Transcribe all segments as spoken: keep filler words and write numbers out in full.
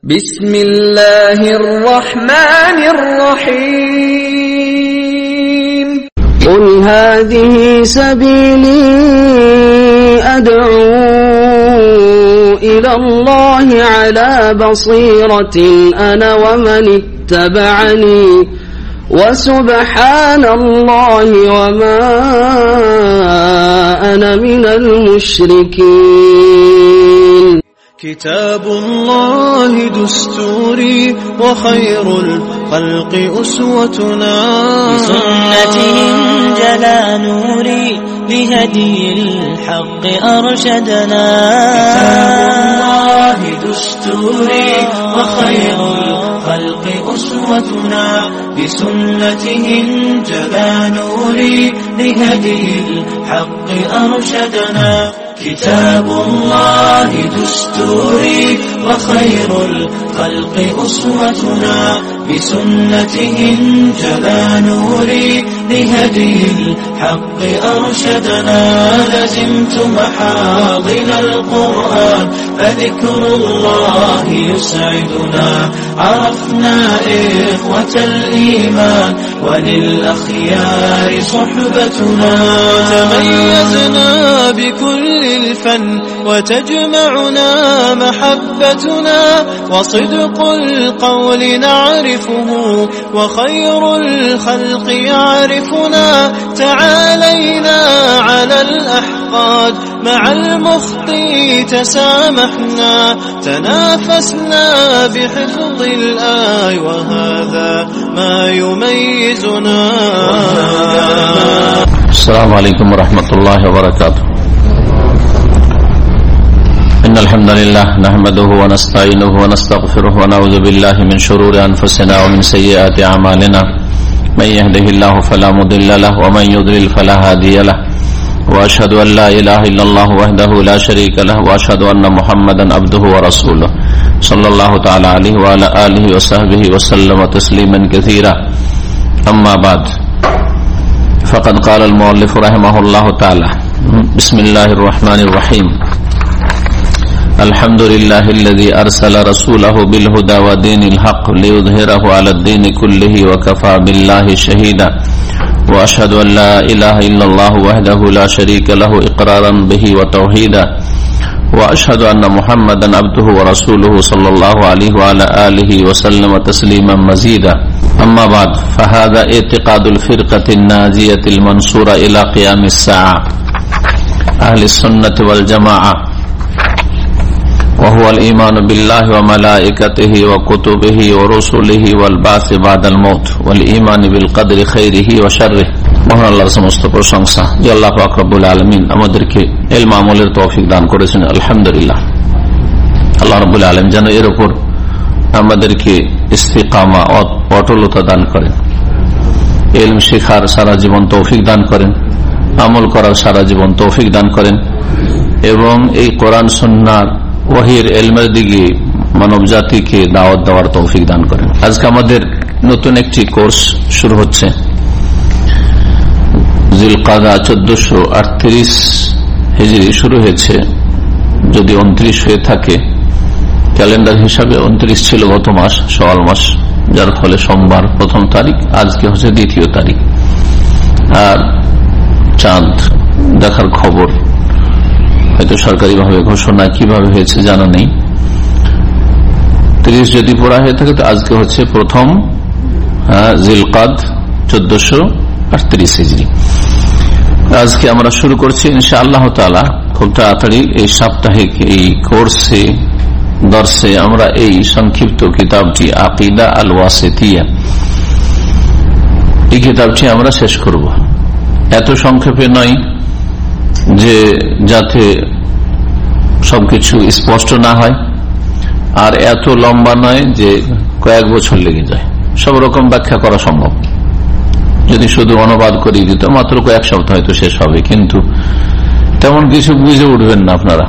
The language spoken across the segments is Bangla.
بسم الله الرحمن الرحيم قل هذه سبيلي أدعو إلى الله على بصيرة أنا ومن اتبعني وسبحان الله وما أنا من المشركين. كتاب الله دستوري وخير الخلق أسوتنا، بسنته انجلى نوري لهدي الحق أرشدنا. كتاب الله دستوري وخير الخلق أسوتنا، بسنته انجلى نوري لهدي الحق أرشدنا. كتاب الله دستوري وخير الخلق أسوتنا، بسنته انجلى نوري لهدي الحق أرشدنا. لزمت محاضن القرآن فذكر الله يسعدنا. عرفنا إخوة الإيمان وللأخيار صحبتنا. تميزنا بكل الفن وتجمعنا محبتنا، وصدق القول نعرفه وخير الخلق يعرفنا. تعالينا على الأحقاد مع المخطي تسامحنا، تنافسنا بحفظ الآي وهذا ما يميزنا. السلام عليكم ورحمة الله وبركاته. إن الحمد لله نحمده ونستعينه ونستغفره ونعوذ بالله من شرور أنفسنا ومن سيئات أعمالنا. من يهده الله فلا مضل له ومن يضلل فلا هادي له، وأشهد أن لا إله إلا الله وحده لا شريك له، وأشهد أن محمدا عبده ورسوله صلى الله تعالى عليه وعلى آله وصحبه وسلم تسليما كثيرا. أما بعد، فقد قال المؤلف رحمه الله تعالى: بسم الله الرحمن الرحيم. الحمد لله الذي أرسل رسوله بالهدى ودين الحق ليظهره على الدين كله وكفى بالله شهيدا. وأشهد أن لا إله إلا الله وحده لا شريك له إقرارا به وتوحيدا. وأشهد أن محمدا عبده ورسوله صلى الله عليه وعلى آله وسلم تسليما مزيدا. أما بعد، فهذا اعتقاد الفرقة الناجية المنصورة إلى قيام الساعة أهل السنة والجماعة، وهو الإيمان بالله وملائكته وكتبه ورسله والبعث بعد الموت والإيمان بالقدر خيره وشره. মহান আল্লাহর সমস্ত প্রশংসা যে আল্লাহ পাক রব্বুল আলামিন আমাদেরকে ইলম আমলের তৌফিক দান করেছেন। আলহামদুলিল্লাহ। আল্লাহ রব্বুল আলামিন যেন এর উপর আমাদেরকে ইস্তিকামা অটলতা দান করেন, ইলম শেখার সারা জীবন তৌফিক দান করেন, আমল করার সারা জীবন তৌফিক দান করেন, এবং এই কোরআন সুন্নাহর ওহীর ইলমের দিকে মানব জাতিকে দাওয়াত দেওয়ার তৌফিক দান করেন। আজকে আমাদের নতুন একটি কোর্স শুরু হচ্ছে। জিলকাদা চোদ্দশো আটত্রিশ হিজরি শুরু হয়েছে, যদি উনত্রিশ হয়ে থাকে ক্যালেন্ডার হিসাবে। উনত্রিশ ছিল গত মাস, শাওয়াল মাস, যার ফলে সোমবার প্রথম তারিখ, আজকে হচ্ছে দ্বিতীয় তারিখ। আর চাঁদ দেখার খবর হয়তো সরকারি ভাবে ঘোষণা কিভাবে হয়েছে জানা নেই। ত্রিশ যদি পড়া হয়ে থাকে তো আজকে হচ্ছে প্রথম জিলকাদ চোদ্দশো আটত্রিশ হিজরি। আজকে আমরা শুরু করছি ইনশাআল্লাহ তাআলা খুব তাড়াতাড়ি। এই সাপ্তাহিক এই কোর্সে দর্শে আমরা এই সংক্ষিপ্ত কিতাবটি আকিদা আল ওয়াসিতিয়া, এই কিতাবটি আমরা শেষ করব। এত সংক্ষেপে নয় যে যাতে সবকিছু স্পষ্ট না হয়, আর এত লম্বা নয় যে কয়েক বছর লেগে যায়। সব রকম ব্যাখ্যা করা সম্ভব। যদি শুধু অনুবাদ করিয়ে দিত মাত্র কয়েক সপ্তাহ হয়তো শেষ হবে, কিন্তু তেমন কিছু বুঝে উঠবেন না আপনারা,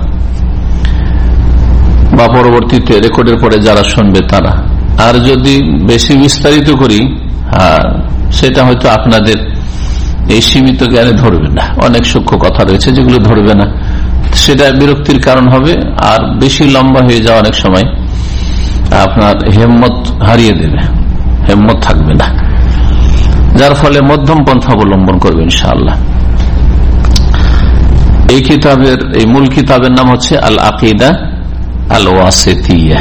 বা পরবর্তীতে রেকর্ডের পরে যারা শুনবে তারা। আর যদি বেশি বিস্তারিত করি, হ্যাঁ, সেটা হয়তো আপনাদের এই সীমিত জ্ঞানে ধরবে না। অনেক সূক্ষ্ম কথা রয়েছে যেগুলো ধরবে না, সেটা বিরক্তির কারণ হবে। আর বেশি লম্বা হয়ে যাওয়া অনেক সময় আপনার হিম্মত হারিয়ে দেবে, হিম্মত থাকবে না, যার ফলে মধ্যম পন্থা অবলম্বন করবে ইনশাআল্লাহ। এই কিতাবের, এই মূল কিতাবের নাম হচ্ছে আল আকিদা আল ওয়াসিতিয়া।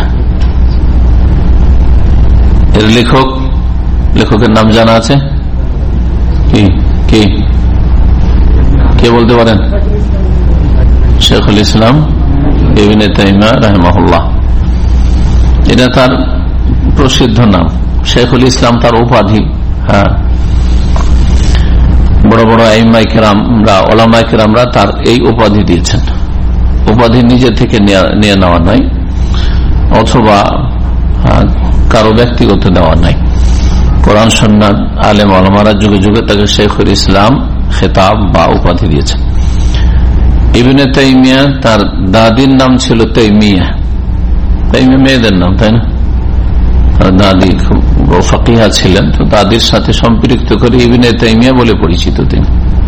এর লেখক, লেখকের নাম জানা আছে কি? কি কে বলতে পারেন? শেখুল ইসলাম ইবনে তাইমিয়া রাহিমাহুল্লাহ, এটা তার প্রসিদ্ধ নাম। শেখুল ইসলাম তার উপাধি। হ্যাঁ, বড় বড় আইম্মায়ে কেরামরা, ওলামায়ে কেরামরা তার এই উপাধি দিয়েছেন। উপাধি নিজে থেকে নিয়ে নেওয়া নাই, অথবা কারো ব্যক্তিগত দেওয়া নাই। কোরআন সুন্নাত আলেম ওলামারা যুগে যুগে তাকে শেখুল ইসলাম খেতাব বা উপাধি দিয়েছেন। ইবনে তাইমিয়া, তার দাদির নাম ছিল তাইমিয়া। তাইমিয়া মেয়েদের নাম, তাই না? দাদি খুব ফাকিহা ছিলেন, তো দাদির সাথে সম্পৃক্ত করে ইবনে তাইমিয়া বলে পরিচিত তিনি।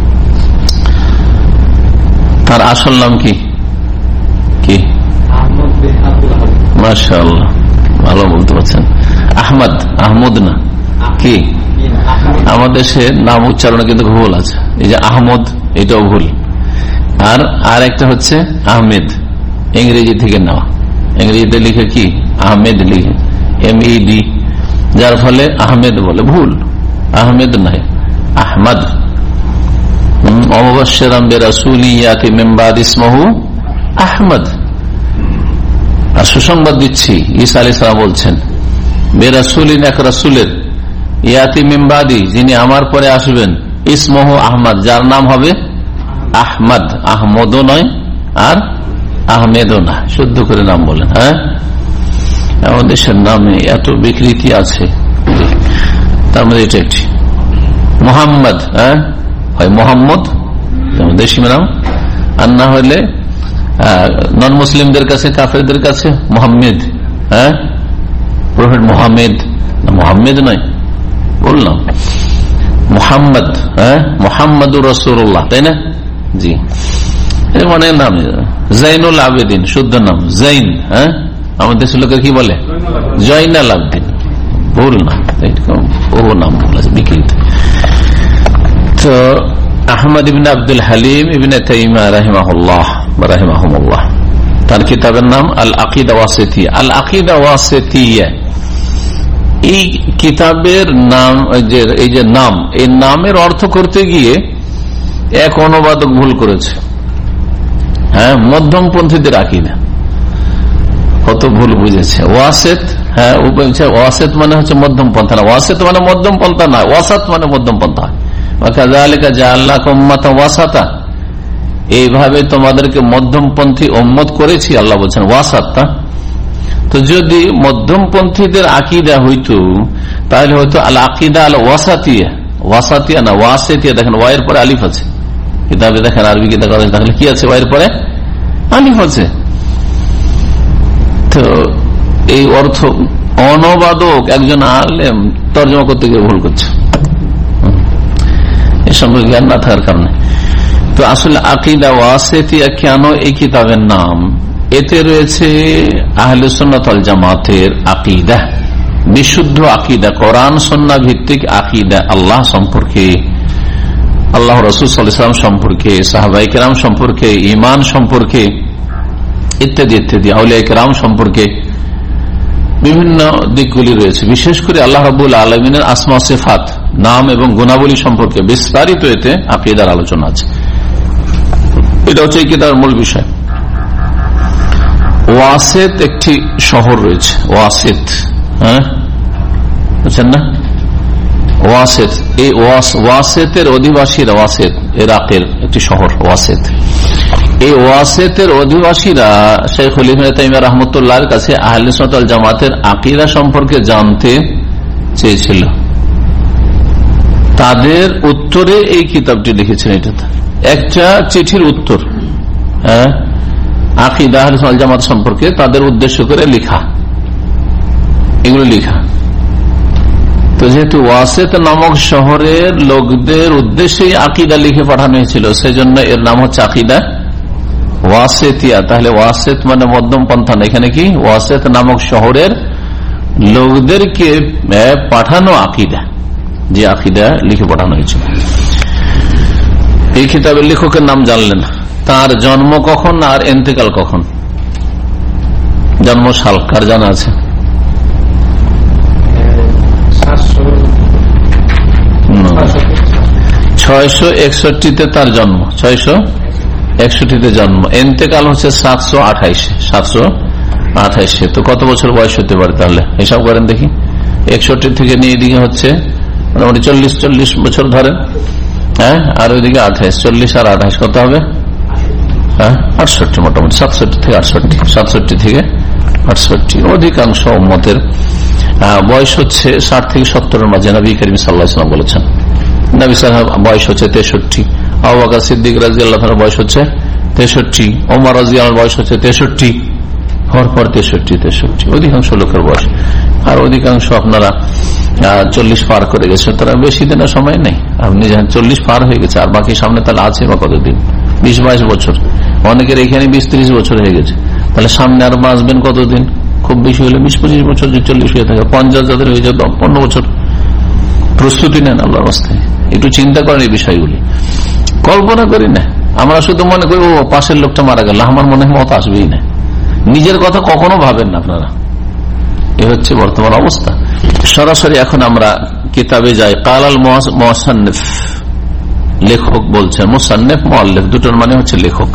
তার আসল নাম কি? কি? মাশাআল্লাহ, ভালো বলতে পারছেন। আহমদ, আহমদ না কি? আমাদের দেশে নাম উচ্চারণে কিন্তু ভুল আছে। এই যে আহমদ, এটাও ভুল। আর আর একটা হচ্ছে আহমেদ, ইংরেজি থেকে নেওয়া। ইংরেজিতে লিখে কি? আহমেদ লিখে, এম ই ডি, যার ফলে আহমেদ বলে, ভুল। আহমেদ নয়, আহমদ। অমুবাশশিরাম বিরাসূলিন ইয়াতি মিন বাদি ইসমহু আহমদ। আর সুসংবাদ দিচ্ছি, ঈসা আলাইহিস সালাম বলছেন, বিরাসূলিন, এক রাসূলের, ইয়াতি মিন বাদি, যিনি আমার পরে আসবেন, ইসমহু আহমদ, যার নাম হবে আহমদ। আহমদও নয় আর আহমেদও না, শুদ্ধ করে নাম বলেন। হ্যাঁ, আমাদের দেশের নামে এত বিকৃতি আছে, তার মধ্যে এটা একটি। মোহাম্মদ, হ্যাঁ, হয় মোহাম্মদ দেশি নাম, আর না হলে নন মুসলিমদের কাছে, কাফেরদের কাছে মোহাম্মেদ। হ্যাঁ, প্রফেট মোহাম্মেদ, মোহাম্মেদ নয়, বললাম মোহাম্মদ। হ্যাঁ, মোহাম্মদুর রাসূলুল্লাহ, তাই না? জি, মানে নাম জাইনুল আবেদিন, শুদ্ধ নাম জাইন। হ্যাঁ, আমাদের দেশের লোকের কি বলে? জয়নাল আবেদিন, ভুল না, ও নাম বিকৃত। তো আহমদ ইবনে আব্দুল হালিম ইবনে তাইমিয়া রাহিমাহুল্লাহ রাহিমাহুমুল্লাহ, তার কিতাবের নাম আল আকিদা ওয়াসিতিয়া। আল আকিদা ওয়াসিতিয়া, এই কিতাবের নাম, এই যে নাম, এই নামের অর্থ করতে গিয়ে এক অনুবাদক ভুল করেছে। হ্যাঁ, মধ্যমপন্থীদের আকিদা, কত ভুল বুঝেছে। ওয়াসেত, হ্যাঁ, ওয়াসেত মানে হচ্ছে মধ্যম পন্থা না, ওয়াসেত মানে মধ্যম পন্থা না, ওয়াসাত মানে মধ্যম পন্থা। ওয়াসাতা, এইভাবে তোমাদেরকে মধ্যমপন্থী উম্মত করেছি, আল্লাহ বলছেন ওয়াসাতা। তো যদি মধ্যমপন্থীদের আকিদা হইতো, তাহলে হয়তো আল আকিদা আল ওয়াসাতিয়া, ওয়াসাতিয়া না ওয়াসেতিয়া। দেখেন ওয়াইয়ের পরে আলিফ আছে, কিতাবে দেখেন আরবি কিতাব, তাহলে কি আছে? ওয়াইয়ের পরে আলিফ আছে। তো এই অর্থ অনুবাদক একজন আলেম তর্জমা করতে গিয়ে ভুল করছে, এ সম্পর্কে জ্ঞান না থাকার কারণে। তো আসলে আকিদা ওয়াসিতিয়া কেন এই কিতাবের নাম? এতে রয়েছে আহলে সুন্নাত ওয়াল জামাতের আকিদা, বিশুদ্ধ আকিদা, কোরআন সুন্নাহ ভিত্তিক আকিদা, আল্লাহ সম্পর্কে, আল্লাহ রাসূল সাল্লাল্লাহু আলাইহি ওয়াসাল্লাম সম্পর্কে, সাহাবায়ে কেরাম সম্পর্কে, ঈমান সম্পর্কে, ইত্যাদি ইত্যাদি, আউলিয়া কেরাম সম্পর্কে বিভিন্ন দিকগুলি রয়েছে। বিশেষ করে আল্লাহ রাব্বুল আলামিনের আসমা সিফাত, নাম এবং গুণাবলী সম্পর্কে বিস্তারিত এতে আকীদার আলোচনা আছে। এটা হচ্ছে এই কিতাবের মূল বিষয়। ওয়াসিত একটি শহর রয়েছে, ওয়াসিত, হ্যাঁ, বুঝছেন না? ওয়াসিত, এই ওয়াসিতের অধিবাসীরা, ওয়াসিত ইরাকের একটি শহর ওয়াসিত। এই ওয়াসিতের অধিবাসীরা শাইখুল ইবনে তাইমিয়া রাহমাতুল্লাহর কাছে আহলে সুন্নাত ওয়াল জামাতের আকীদা সম্পর্কে জানতে চেয়েছিল। তাদের উত্তরে এই কিতাবটি লিখেছেন। এটা একটা চিঠির উত্তর, হ্যাঁ, আকীদা আহলে সুন্নাত ওয়াল জামাত সম্পর্কে তাদের উদ্দেশ্য করে লেখা, এগুলো লেখা। তো যেহেতু ওয়াসিত নামক শহরের লোকদের উদ্দেশ্যে আকীদা লিখে পাঠানো হয়েছিল, সেজন্য এর নাম হচ্ছে আকীদা ওয়াসিতিয়া। তাহলে ওয়াসিত মানে মধ্যম পন্থা না, এখানে কি ওয়াসিত নামক শহরের লোকদেরকে পাঠানো আকিদা, যে আকিদা লিখে পাঠানো হয়েছিল। এই কিতাবের লেখকের নাম জানলেন, তার জন্ম কখন আর এন্তেকাল কখন? জন্ম সাল কার জানা আছে? ছয়শো একষট্টিতে তার জন্ম, ছয়শো একষট্টিতে জন্ম, এন্তেকাল হচ্ছে সাতশো আঠাইশে সাতশো আঠাইশে তো কত বছর বয়স হতে পারে তাহলে হিসাব করেন দেখি। একষট্টি থেকে নিয়ে এদিকে হচ্ছে মোটামুটি চল্লিশ চল্লিশ বছর ধরেন, হ্যাঁ, আর ওইদিকে আঠাইশ, চল্লিশ আর আঠাইশ কত হবে? হ্যাঁ, আটষট্টি, মোটামুটি সাতষট্টি থেকে আটষট্টি, সাতষট্টি থেকে আটষট্টি। অধিকাংশ উম্মতের বয়স হচ্ছে ষাট থেকে সত্তরের মাঝে, নবী করিম সাল্লাল্লাহু আলাইহি ওয়াসাল্লাম বলেছেন। নবী সাহেব বয়স হচ্ছে তেষট্টি, আবু বকর সিদ্দিক রাদিয়াল্লাহু আনহু বয়স হচ্ছে তেষট্টি, ওমর রাদিয়াল্লাহু আনহু বয়স হচ্ছে তেষট্টি, পরপর তেষট্টি তেষট্টি অধিকাংশ লোকের বয়স। আর অধিকাংশ আপনারা চল্লিশ পার করে গেছে, তারা বেশি দিনের সময় নেই। আপনি যখন চল্লিশ পার হয়ে গেছে আর বাকি সামনে তাহলে আছে বা কতদিন? বিশ বাইশ বছর, অনেকের এখানে বিশ ত্রিশ বছর হয়ে গেছে, তাহলে সামনে আর বাঁচবেন কতদিন? খুব বেশি হলে বিশ পঁচিশ বছর, যে চল্লিশ হয়ে থাকে, পঞ্চাশ যাদের হয়ে যায় পনেরো বছর। প্রস্তুতি নেন আল্লাহর রাস্তায়, একটু চিন্তা করেন এই বিষয়গুলি, কল্পনা করি না। আমরা শুধু মনে করি ও পাশের লোকটা মারা গেল, আমার মনে হয় মত আসবেই না। নিজের কথা কখনো ভাবেন না আপনারা, এ হচ্ছে বর্তমান অবস্থা। সরাসরি এখন আমরা কিতাবে যাই। কালাল মুসান্নিফ, লেখক বলছেন, মুসান্নিফ মুআল্লিফ দুটোর মানে হচ্ছে লেখক।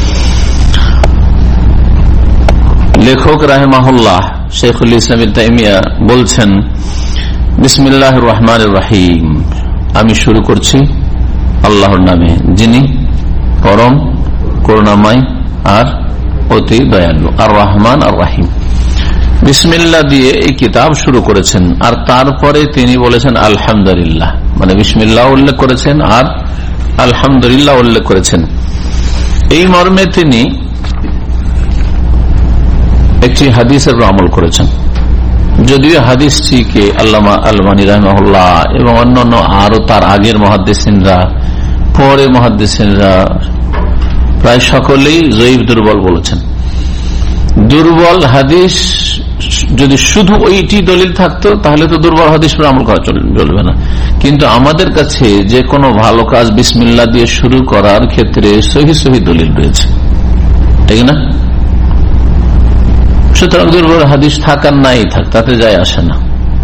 লেখক রাহিমাহুল্লাহ শাইখুল ইসলাম ইবনে তাইমিয়া বলছেন, বিসমিল্লাহির রহমানির রহিম, আমি শুরু করছি আল্লাহর নামে, যিনি পরম করুণাময় আর অতি দয়ালু, আর রহমান আর রাহিম। বিসমিল্লাহ দিয়ে এই কিতাব শুরু করেছেন, আর তারপরে তিনি বলেছেন আলহামদুলিল্লাহ, মানে বিসমিল্লাহ উল্লেখ করেছেন আর আলহামদুলিল্লাহ উল্লেখ করেছেন। এই মর্মে তিনি একটি হাদিসের আমল করেছেন। যদিও হাদিসটিকে আল্লামা আলবানী রাহিমাহুল্লাহ এবং অন্যান্য আরো তার আগের মুহাদ্দিসিনরা, পরে মুহাদ্দিসিনরা প্রায় সকলেই জয়ীফ, দুর্বল বলেছেন। দুর্বল হাদিস যদি শুধু ওইটি দলিল থাকতো তাহলে তো দুর্বল হাদিস পর আমল করা চলবে না। কিন্তু আমাদের কাছে যে কোনো ভালো কাজ বিসমিল্লাহ দিয়ে শুরু করার ক্ষেত্রে সহি সহি দলিল রয়েছে, ঠিক না? সুতরাং দুর্বল হাদিস থাকার নাই থাক, তাতে যায় আসে না।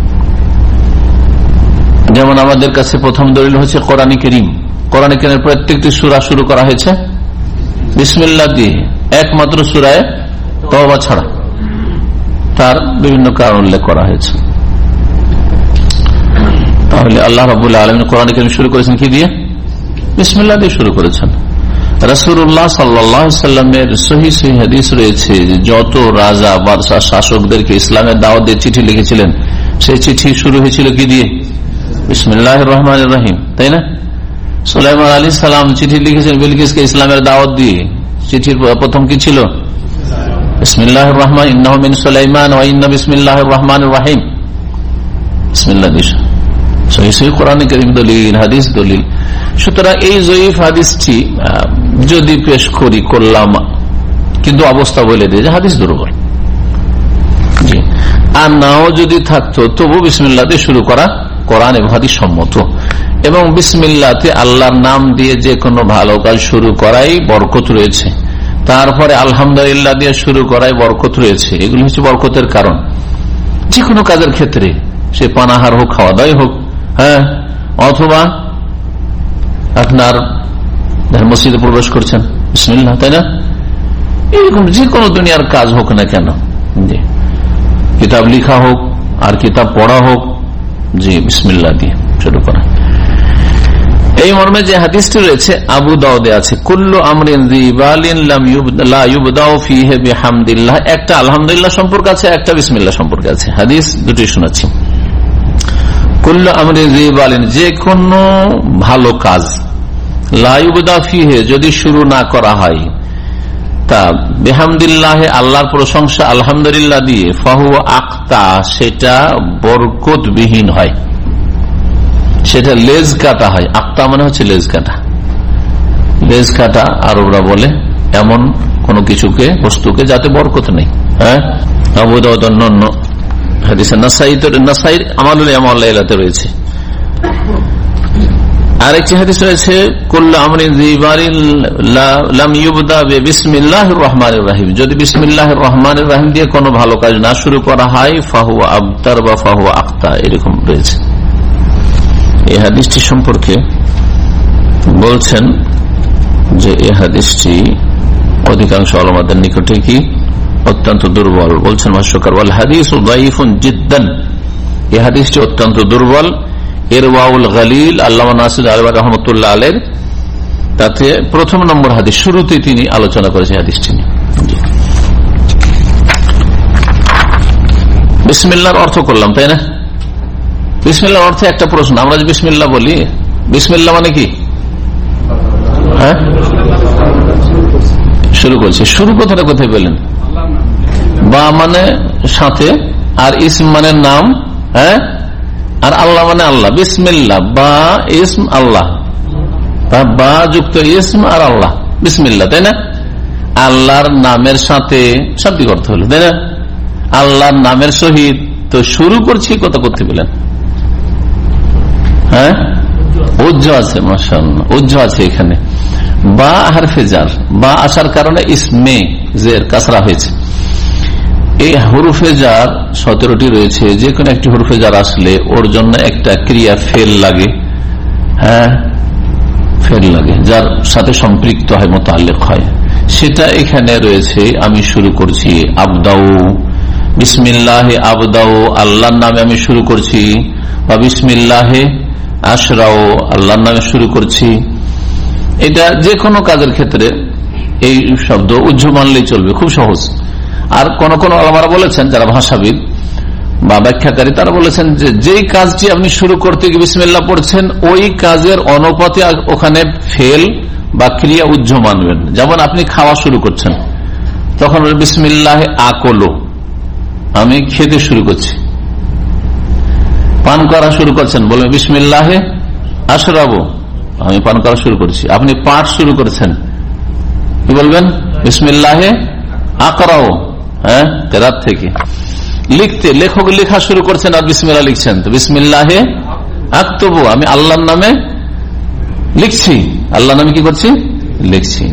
যেমন আমাদের কাছে প্রথম দলিল হচ্ছে কোরআন কারীম। কোরআন কারীমের প্রত্যেকটি সূরা শুরু করা হয়েছে বিসমিল্লাহ দিয়ে, একমাত্র সূরায়ে তওবা ছাড়া, তার বিভিন্ন কারণ উল্লেখ করা হয়েছে। তাহলে আল্লাহ রাব্বুল আলামিন কোরআন কারীম শুরু করেছেন কি দিয়ে? বিসমিল্লাহ দিয়ে শুরু করেছেন। রাসূলুল্লাহ সাল্লাল্লাহু আলাইহি ওয়াসাল্লামের সহিহ সহিহ হাদিস রয়েছে যে যত রাজা বাদশা শাসকদেরকে ইসলামের দাওয়াত দিয়ে চিঠি লিখেছিলেন, সেই চিঠি শুরু হয়েছিল কি দিয়ে? বিসমিল্লাহির রহমানির রহিম, তাই না? সুলাইমান আলাইহিস সালাম চিঠি লিখেছেন বিলকিসকে ইসলামের দাওয়াত দিয়ে, চিঠির প্রথম কি ছিল? বিসমিল্লাহির রহমান, ইন্নাহু মিন সুলাইমান ওয়া ইন্না বিসমিল্লাহির রহমানির রহিম। বিসমিল্লাহ দিয়ে সহিহ সহিহ কোরআন কারীম দলিল, হাদিস দলিল। সুতরাং এই জয়ীফ হাদিসটি যদি পেশ করি করলাম, কিন্তু অবস্থা বলে দিয়ে যে হাদিস দুর্বল, জি, আর নাও যদি থাকতো তবু বিসমিল্লাহতে শুরু করা কোরআন এবং হাদিস সম্মত। এবং বিসমিল্লাহতে আল্লাহর নাম দিয়ে যে কোনো ভালো কাজ শুরু করাই বরকত রয়েছে। তারপরে আলহামদুলিল্লাহ দিয়ে শুরু করাই বরকত রয়েছে। এগুলো হচ্ছে বরকতের কারণ যে কোনো কাজের ক্ষেত্রে, সে পানাহার হোক, খাওয়া দাওয়াই হোক, হ্যাঁ, অথবা আপনার মসজিদে প্রবেশ করছেন বিসমিল্লাহ, তাই না? এরকম যে কোনো দুনিয়ার কাজ হোক না কেন, কিতাব লিখা হোক আর কিতাব পড়া হোক, জি, বিসমিল্লাহ দিয়ে শুরু করা। এই মর্মে যে হাদিসটি রয়েছে আবু দাউদে আছে, কুল্লু আমরিন যিবালিন লাম লা ইউবদাউ ফীহি বিহামদিল্লাহ। একটা আলহামদুলিল্লাহ সম্পর্ক আছে, একটা বিসমিল্লাহ সম্পর্ক আছে। হাদিস দুটোই শোনাচ্ছি। কুল্লু আমরিন যিবালিন, যে কোনো ভালো কাজ, লা ইউবদাউ ফীহি, যদি শুরু না করা হয় তা বিহামদিল্লাহ, আল্লাহর প্রশংসা আলহামদুলিল্লাহ দিয়ে, ফাহুয়া আক্তা, সেটা বরকতবিহীন হয়, সেটা লেজ কাটা হয়। আক্তা মানে হচ্ছে লেজ কাটা। লেজ কাটা আরবরা বলে এমন কোন কিছুকে, বস্তুকে যাতে বরকত নেই। হ্যাঁ, আবু দাউদ অন্যান্য হাদিসে নাসাই তো নাসাই আমালুল ইয়ামাতে রয়েছে। আরেকটি হাদিস রয়েছে কুল্লু আমরিন যিবারিন লাম ইউবদা বিসমিল্লাহির রহমানির রহিম, যদি বিসমিল্লাহির রহমানির রহিম দিয়ে কোনো ভালো কাজ না শুরু করা হয় ফাহুয়া আবতার বা ফাহুয়া আখতা, এরকম রয়েছে। এই হাদিসটি সম্পর্কে বলছেন যে এই হাদিসটি অধিকাংশ ওলামাদের নিকটে কি অত্যন্ত দুর্বল। বলছেন ভাষ্যকার ওয়াল হাদিসু দাঈফুন জিদ্দান, এই হাদিসটি অত্যন্ত দুর্বল। ইরওয়াউল গালিল আল্লামা নাসির আলবানী রাহমাতুল্লাহ আলাইহি তাতে প্রথম নম্বর হাদিস শুরুতে তিনি আলোচনা করেছেন হাদিসটি নিয়ে। বিসমিল্লাহর অর্থ করলাম, তাই না? বিসমিল্লাহর অর্থে একটা প্রশ্ন, আমরা যে বিসমিল্লাহ বলি, বিসমিল্লাহ মানে কি? হ্যাঁ, শুরু করছি। শুরু কথাটা কোথায় পেলেন? বা মানে সাথে, আর ইসম মানে নাম, হ্যাঁ, আর আল্লাহ মানে আল্লাহ। বিসমিল্লাহ বা ইসম আল্লাহ, বা যুক্ত ইসম আর আল্লাহ, বিসমিল্লাহ, তাই না? আল্লাহর নামের সাথে শাব্দিক অর্থ হলো, তাই না? আল্লাহর নামের সহিত তো শুরু করছি, কথা করতে পেলেন? হ্যাঁ, উজ্জ আছে, মাশাআল্লাহ, উজ্জ আছে এখানে। বা হারফে জার, বা আসার কারণে ইসমে জের কাসরা হয়েছে। এই হরফে জার সতেরোটি রয়েছে, যে কোনো একটি হরফে জার আসলে ওর জন্য একটা ক্রিয়া ফেল লাগে, হ্যাঁ, ফেল লাগে, যার সাথে সম্পৃক্ত হয়, মোতাল্লিক হয়, সেটা এখানে রয়েছে। আমি শুরু করছি, আবদাউ বিসমিল্লাহে আবদাউ, আল্লাহর নামে আমি শুরু করছি, বা বিসমিল্লাহে আশরাও, আল্লাহর নামে শুরু করছি। এটা যে কোনো কাজের ক্ষেত্রে এই শব্দ উজ্জ মানলেই চলবে, খুব সহজ। আর কোন কোন আলেমরা বলেছেন, যারা ভাষাবিদ বা ব্যাখ্যাকারী, তারা বলেছেন যে যেই কাজটি আপনি শুরু করতে গিয়ে বিসমিল্লাহ পড়ছেন, ওই কাজের অনুপাতে ওখানে ফেল বা ক্রিয়া উজ্জ মানবেন। যেমন আপনি খাওয়া শুরু করছেন, তখন বিসমিল্লাহে আকলো, আমি খেতে শুরু করছি। পান করা শুরু করছেন, বলবেন বিসমিল্লাহে আশরাবো, আমি পান করা শুরু করছি। আপনি পাঠ শুরু করেছেন, কি বলবেন? বিসমিল্লাহে আকরাও, হ্যাঁ, কেরাত থেকে। লিখতে, লেখক লেখা শুরু করছেন আর বিসমিল্লাহ লিখছেন, তো বিসমিল্লাহে আক্তবু, আমি আল্লাহর নামে লিখছি, আল্লাহর নামে কি করছি? লিখছি।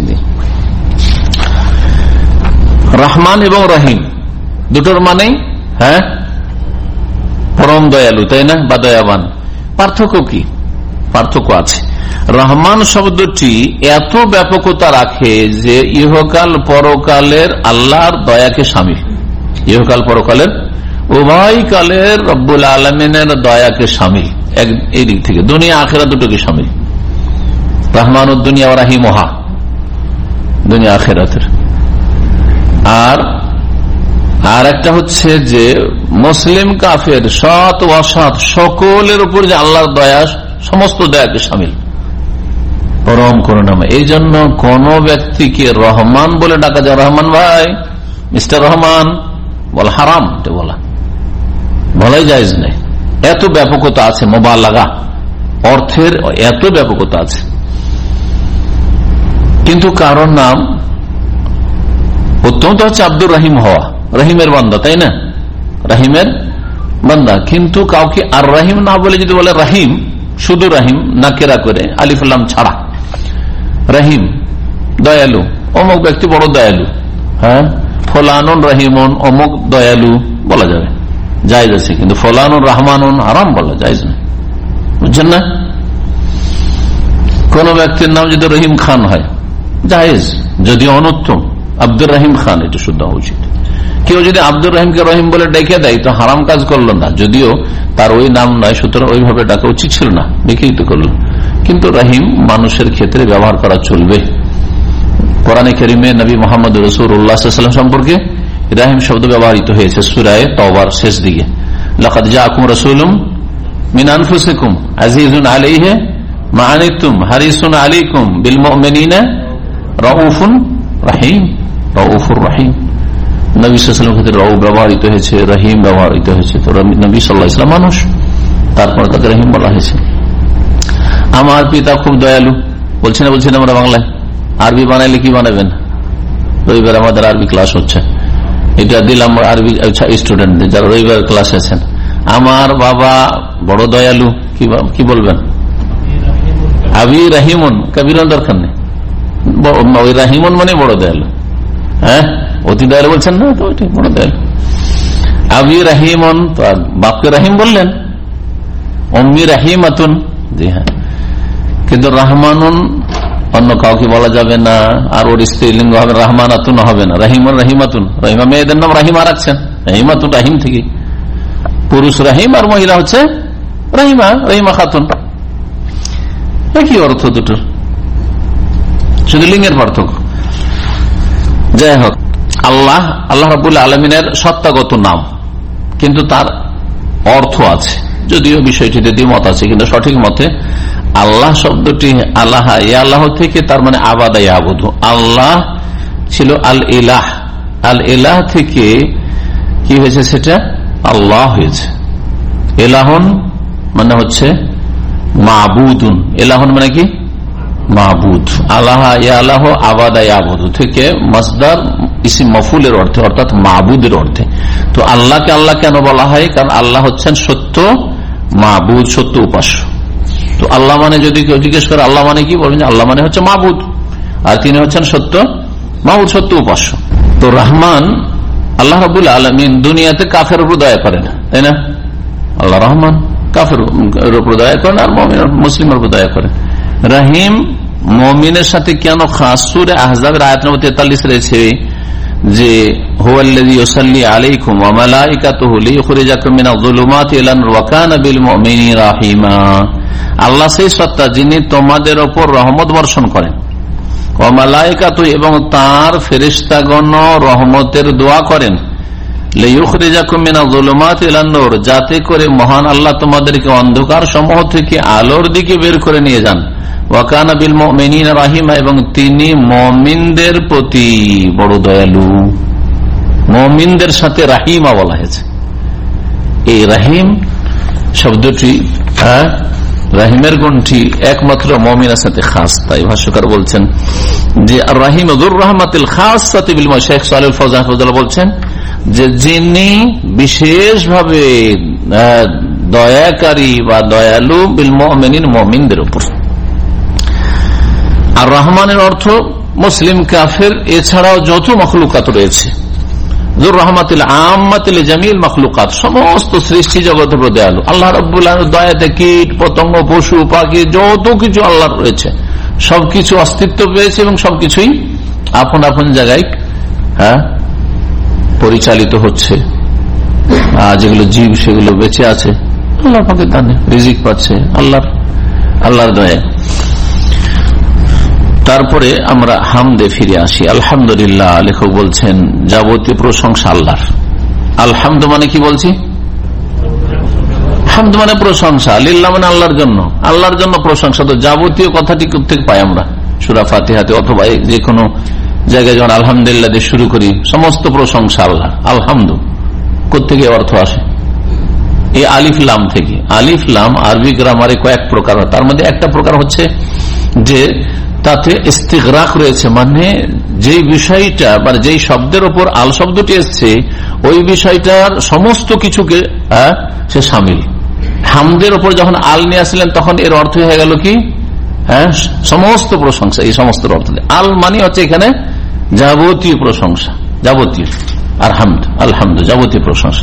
রহমান এবং রহিম দুটোর মানেই, হ্যাঁ, পরম দয়ালু, তাই না, বা দয়াবান। পার্থক্য কি? পার্থক্য আছে। রহমান শব্দটি এত ব্যাপকতা রাখে যে ইহকাল পরকালের আল্লাহর দয়াকে শামিল, ইহকাল পরকালের উভয় কালের রব্বুল আলমিনের দয়াকে শামিল, এই দিক থেকে দুনিয়া আখেরা দুটোকে শামিল। রহমান দুনিয়া ও রাহিমহা, দুনিয়া আখেরাতের। আর আর একটা হচ্ছে যে মুসলিম কাফের সৎ অসৎ সকলের উপর যে আল্লাহর দয়া, সমস্ত দয়াকে শামিল, পরম করুণাময়। এই জন্য কোন ব্যক্তিকে রহমান বলে ডাকা যায়, রহমান ভাই, মিস্টার রহমান বলা হারাম, এটা বলা বলাই জায়েজ নেই। এত ব্যাপকতা আছে, মোবালাগা, অর্থের এত ব্যাপকতা আছে। কিন্তু কারোর নাম উত্তম তো হচ্ছে আব্দুর রহিম হওয়া, রহিমের বান্দা, তাই না, রহিমের বান্দা। কিন্তু কাউকে আর রহিম না বলে যদি বলে রহিম, শুধু রহিম নাকেরা করে, আলিফুল্লাম ছাড়া, রহিম দয়ালু, অমুক ব্যক্তি বড় দয়ালু, হ্যাঁ, ফলানুন রহিমন, অমুক দয়ালু বলা যাবে, জায়েজ আছে। কিন্তু ফলানুন রহমানুন আরাম বলা জায়েজ না, বুঝছেন না? কোন ব্যক্তির নাম যদি রহিম খান হয় জায়েজ, যদি অনুত্তম। আব্দুর রহিম খান, এটা শুদ্ধ হওয়া উচিত। কেউ যদি আব্দুর রহিমকে রহিম বলে ডেকে দেয় তো হারাম কাজ করলো না, যদিও তার ওই নাম নয়, সুতরাং ওইভাবে ডাকা উচিত ছিল না, দেখেই তো করলো। কিন্তু রহিম মানুষের ক্ষেত্রে ব্যবহার করা চলবে। কোরআনে কারিমে নবী মোহাম্মদ রাসূলুল্লাহ সাল্লাল্লাহু আলাইহি ওয়াসাল্লাম সম্পর্কে রহিম শব্দ ব্যবহৃত হয়েছে সূরা তাওবার শেষ দিকে। লাকাদ জাআকুম রাসূলুম মিন আনফুসিকুম আজিজুন আলাইহি মা আনিতুম হারিসুন আলাইকুম বিল মুমিনিনা রাউফুন রহিম, রাউফুর রহিম। নবী সাল্লাল্লাহু আলাইহি ওয়াসাল্লাম ক্ষেত্রে রাউফ ব্যবহৃত হয়েছে, রহিম ব্যবহৃত হয়েছে। তো নবী সাল্লাল্লাহু আলাইহি ওয়াসাল্লাম মানুষ, তারপর তাকে রহিম বলা হয়েছে। আমার পিতা খুব দয়ালু, বলছি না, বলছি না আমরা বাংলায়। আরবি বানাইলে কি বানাবেন? রবিবার আমাদের আরবি ক্লাস হচ্ছে, এটা দিলাম আরবি স্টুডেন্টদের যারা রবিবার ক্লাস আছেন। আমার বাবা বড় দয়ালু, কি বলবেন? আবি রাহিমন, কবির দরকার নেই, ওই রাহিমন মানে বড় দয়ালু। হ্যাঁ, অতি দয়ালু বলছেন না, তো ওইটাই বড় দয়ালু। আবি রাহিমন, বাপকে রাহিম বললেন। অম্মি রাহিমাতুন, জি হ্যাঁ, কিন্তু রহমানুন অন্য কাউকে বলা যাবে না। আর ওর স্ত্রীলিঙ্গ হবে রহমানাতুন, হবে না রাহিমুন রাহিমাতুন। রহিমা মেয়েদের নাম রাহিমা রাখছেন, রাহিমাতুন রাহিম থেকে। পুরুষ রাহিম আর মহিলা হচ্ছে রাহিমা, রহিমা খাতুন, একই অর্থ দুটোর, শুধু লিঙ্গের পার্থক্য। যাই হোক, আল্লাহ আল্লাহ রাব্বুল আলামিনের সত্তাগত নাম, কিন্তু তার অর্থ আছে, যদিও বিষয়টিতে দ্বিমত আছে, কিন্তু সঠিক মতে আল্লাহ শব্দটি আল্লাহ আল্লাহ থেকে, তার মানে আবাদা ইয়াবুদু। আল্লাহ ছিল আল ইলাহ, আল ইলাহ থেকে কি হয়েছে, সেটা আল্লাহ হয়েছে। এলাহন মানে হচ্ছে মাবুদুন, এলাহন মানে কি মাবুদ। আল্লাহ আল্লাহ আবাদা ইয়াবুদু থেকে মাসদার ইসিম মফুলের অর্থে, অর্থাৎ মাবুদের অর্থে। তো আল্লাহকে আল্লাহ কেন বলা হয়? কারণ আল্লাহ হচ্ছেন সত্য মাবুদ, সত্য উপাস্য। তো আল্লাহ মানে যদি কেউ জিজ্ঞেস করে আল্লাহ মানে কি, বলবেন আল্লাহ মানে হচ্ছে মাবুদ, আর তিনি হচ্ছেন সত্য মাবুদ, সত্য উপাস্য। তো রহমান আল্লাহ রাব্বুল আলামিন দুনিয়াতে কাফের উপর দয়া করেন, তাই না? আল্লাহ রহমান কাফের উপর দয়া করেন আর মুমিন মুসলিমের উপর দয়া করেন। রহিম মুমিনের সাথে কেন খাস? সূরা আহজাবের আয়াত নম্বর তেতাল্লিশ রয়েছে যে হুয়াল্লাযী ইউসাল্লি আলাইকুম ওয়া মালাইকাতুহু লিইখরিজাকুম মিনাজ যুলুমাতি ইলান নূর ওয়া কানা বিল মুমিনিনা রাহিমা। আল্লাহ সেই সত্তা যিনি তোমাদের উপর রহমত বর্ষণ করেন, ওয়া মালাইকাতুহু এবং তার ফেরেশতাগণ রহমতের দোয়া করেন, লিইখরিজাকুম মিনাজ যুলুমাতি ইলান নূর, যাতে করে মহান আল্লাহ তোমাদেরকে অন্ধকার সমূহ থেকে আলোর দিকে বের করে নিয়ে যান। ওয়া কানা বিল মুমিনিনা রাহিমা, এবং তিনি মুমিনদের প্রতি বড় দয়ালু। মুমিনদের সাথে রাহিমা বলা হয়েছে। এই রাহিম শব্দটি, হ্যাঁ, রাহিমের গুণটি একমাত্র মুমিনের সাথে খাস। তাই ভাষ্যকার বলছেন যে রাহিম যুর রাহমাতিল খাসসাতি বিল মুমিনিন। শেখ সালেহ ফৌজান ফৌজাল্লাহ বলছেন যে যিনি বিশেষভাবে দয়াকারী বা দয়ালু বিল মুমিনিন, মুমিনদের উপর। আর রহমানের অর্থ মুসলিম কাফের এছাড়াও যত মখলুকাত রয়েছে, যুর রাহমাতিল আম্মাতিল জামিল মখলুকাত, সমস্ত সৃষ্টি জগতের উপর দয়ালু। আল্লাহ রাব্বুল আলামিন দয়াতে কীট পতঙ্গ পশু পাখি যত কিছু আল্লাহর রয়েছে সবকিছু অস্তিত্ব পেয়েছে এবং সবকিছুই আপন আপন জায়গায়, হ্যাঁ, পরিচালিত হচ্ছে। যেগুলো জীব সেগুলো বেঁচে আছে আল্লাহ পাকের দানে, রিজিক পাচ্ছে আল্লাহর আল্লাহর দয়া। তারপরে আমরা হামদে ফিরে আসি। আলহামদুলিল্লাহ, লেখক বলছেন যাবতীয় প্রশংসা আল্লাহর। আলহামদু মানে কি বলছি? হামদ মানে প্রশংসা, লিল্লাহ মানে আল্লাহর জন্য, আল্লাহর জন্য প্রশংসা। তো যাবতীয় কথাটি কোথেকে পাই আমরা? সূরা ফাতিহাতে অথবা যে কোনো জায়গায় যখন আলহামদুলিল্লাহ দিয়ে শুরু করি, সমস্ত প্রশংসা আল্লাহ। আলহামদু কোথেকে অর্থ আসে? এই আলিফ লাম থেকে। আলিফ লাম আরবি গ্রামারে কয়েক প্রকার, তার মধ্যে একটা প্রকার হচ্ছে যে তাতে ইস্তিগরাক রয়েছে, মানে যেই বিষয়টা বা যেই শব্দের উপর আল শব্দটি এসছে ওই বিষয়টার সমস্ত কিছুকে সে শামিল। হামদের উপর যখন আল নিয়ে আসলেন তখন এর অর্থ হয়ে গেল কি, হ্যাঁ, সমস্ত প্রশংসা। এই সমস্ত অর্থ আল মানে হচ্ছে এখানে যাবতীয় প্রশংসা, যাবতীয়। আর হামদ আলহামদু যাবতীয় প্রশংসা,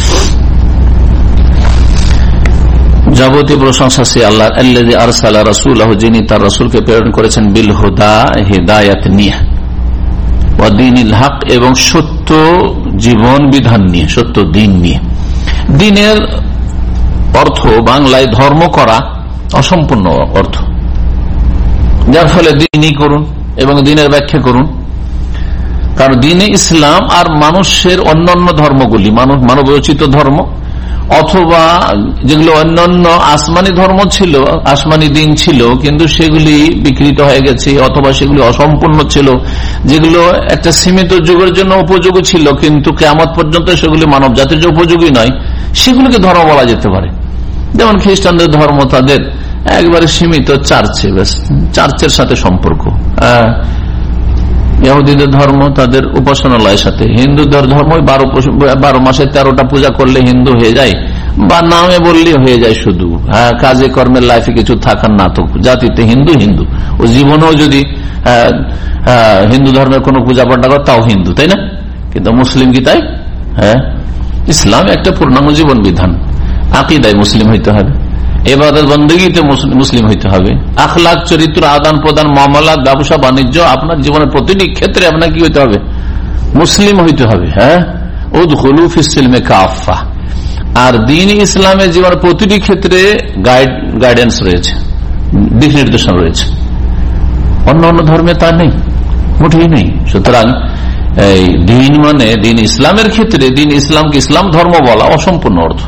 যাবতীয় প্রশংসা সে আল্লাহ। আল্লাযী আরসালা রাসূলাহু, যিনি তার রাসূলকে প্রেরণ করেছেন, বিল হুদা, হিদায়াত নিয়ে, ওয়া দীনিল হক, এবং সত্য জীবন বিধান নিয়ে, সত্য দিন নিয়ে। দিনের অর্থ বাংলায় ধর্ম করা অসম্পূর্ণ অর্থ, যার ফলে দিনই করুন এবং দিনের ব্যাখ্যা করুন। কারণ দিনে ইসলাম আর মানুষের অন্যান্য ধর্মগুলি, মানব মানবোচিত ধর্ম অথবা যেগুলো অন্যান্য আসমানি ধর্ম ছিল, আসমানি দিন ছিল, কিন্তু সেগুলি বিকৃত হয়ে গেছে অথবা সেগুলি অসম্পূর্ণ ছিল, যেগুলো একটা সীমিত যুগের জন্য উপযোগী ছিল কিন্তু কিয়ামত পর্যন্ত সেগুলি মানব জাতির যে উপযোগী নয়, সেগুলিকে ধর্ম বলা যেতে পারে। যেমন খ্রিস্টানদের ধর্ম, তাদের একবারে সীমিত চার্চে, চার্চের সাথে সম্পর্ক, ইহুদিদের ধর্ম তাদের উপাসনালয়ের সাথে, হিন্দুদের ধর্ম বারো বারো মাসে তেরোটা পূজা করলে হিন্দু হয়ে যায়, বা নামে বললে হয়ে যায় শুধু, হ্যাঁ কাজে কর্মের লাইফে কিছু থাকার না তো জাতিতে হিন্দু হিন্দু ও জীবনেও যদি হিন্দু ধর্মের কোন পূজা পাঠ করে তাও হিন্দু, তাই না? কিন্তু মুসলিম কি তাই? হ্যাঁ, ইসলাম একটা পূর্ণাঙ্গ জীবন বিধান। আকীদায় মুসলিম হইতে হবে, ইবাদত বন্দেগীতে মুসলিম হইতে হবে, আখলাক চরিত্র আদান প্রদান মামলা ব্যবসা বাণিজ্য আপনার জীবনের প্রতিটি ক্ষেত্রে আপনার কি হইতে হবে? মুসলিম হইতে হবে। হ্যাঁ, উদখুলু ফিস সিলমি কাফা। আর দ্বীন ইসলামের জীবনের প্রতিটি ক্ষেত্রে গাইড গাইডেন্স রয়েছে, দিক নির্দেশনা রয়েছে। অন্য অন্য ধর্মে তা নেই, মোটেই নেই। সুতরাং এই দ্বীন মানে দ্বীন ইসলামের ক্ষেত্রে দ্বীন ইসলামকে ইসলাম ধর্ম বলা অসম্পূর্ণ অর্থ।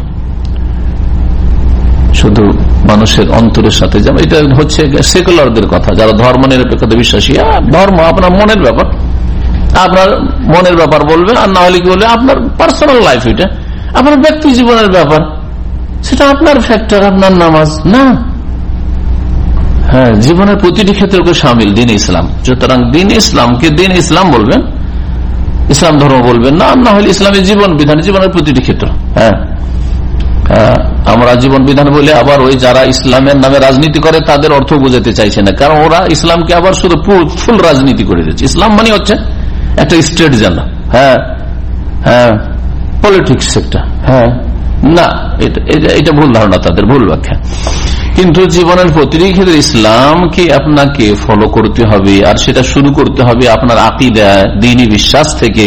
শুধু মানুষের অন্তরের সাথে, যেমন এটা হচ্ছে সেকুলারদের কথা, যারা ধর্ম নিরপেক্ষতা বিশ্বাসী। ধর্ম আপনার মনের ব্যাপার, আপনার মনের ব্যাপার বলবেন, আর না হলে কি বলবে আপনার পার্সোনাল লাইফ, এটা আপনার ব্যক্তি জীবনের ব্যাপার, সেটা আপনার ফ্যাক্টর, আপনার নামাজ না। হ্যাঁ, জীবনের প্রতিটি ক্ষেত্রকে সামিল দ্বীন ইসলাম। সুতরাং দ্বীন ইসলামকে দ্বীন ইসলাম বলবেন, ইসলাম ধর্ম বলবেন না, আর না হলে ইসলামের জীবন বিধান, জীবনের প্রতিটি ক্ষেত্র। হ্যাঁ, আমরা জীবন বিধান বলে আবার ওই যারা ইসলামের নামে রাজনীতি করে তাদের অর্থ বোঝাতে চাইছে না, কারণ ওরা ইসলামকে আবার শুধু ফুল রাজনীতি করে দিচ্ছে। ইসলাম মানে হচ্ছে একটা স্টেট যেন, হ্যাঁ হ্যাঁ পলিটিক্স একটা, হ্যাঁ না, এটা ভুল ধারণা তাদের, ভুল ব্যাখ্যা। কিন্তু জীবনের প্রতিটি ক্ষেত্রে ইসলামকে আপনাকে ফলো করতে হবে, আর সেটা শুরু করতে হবে আপনার আকীদা দ্বীনি বিশ্বাস থেকে।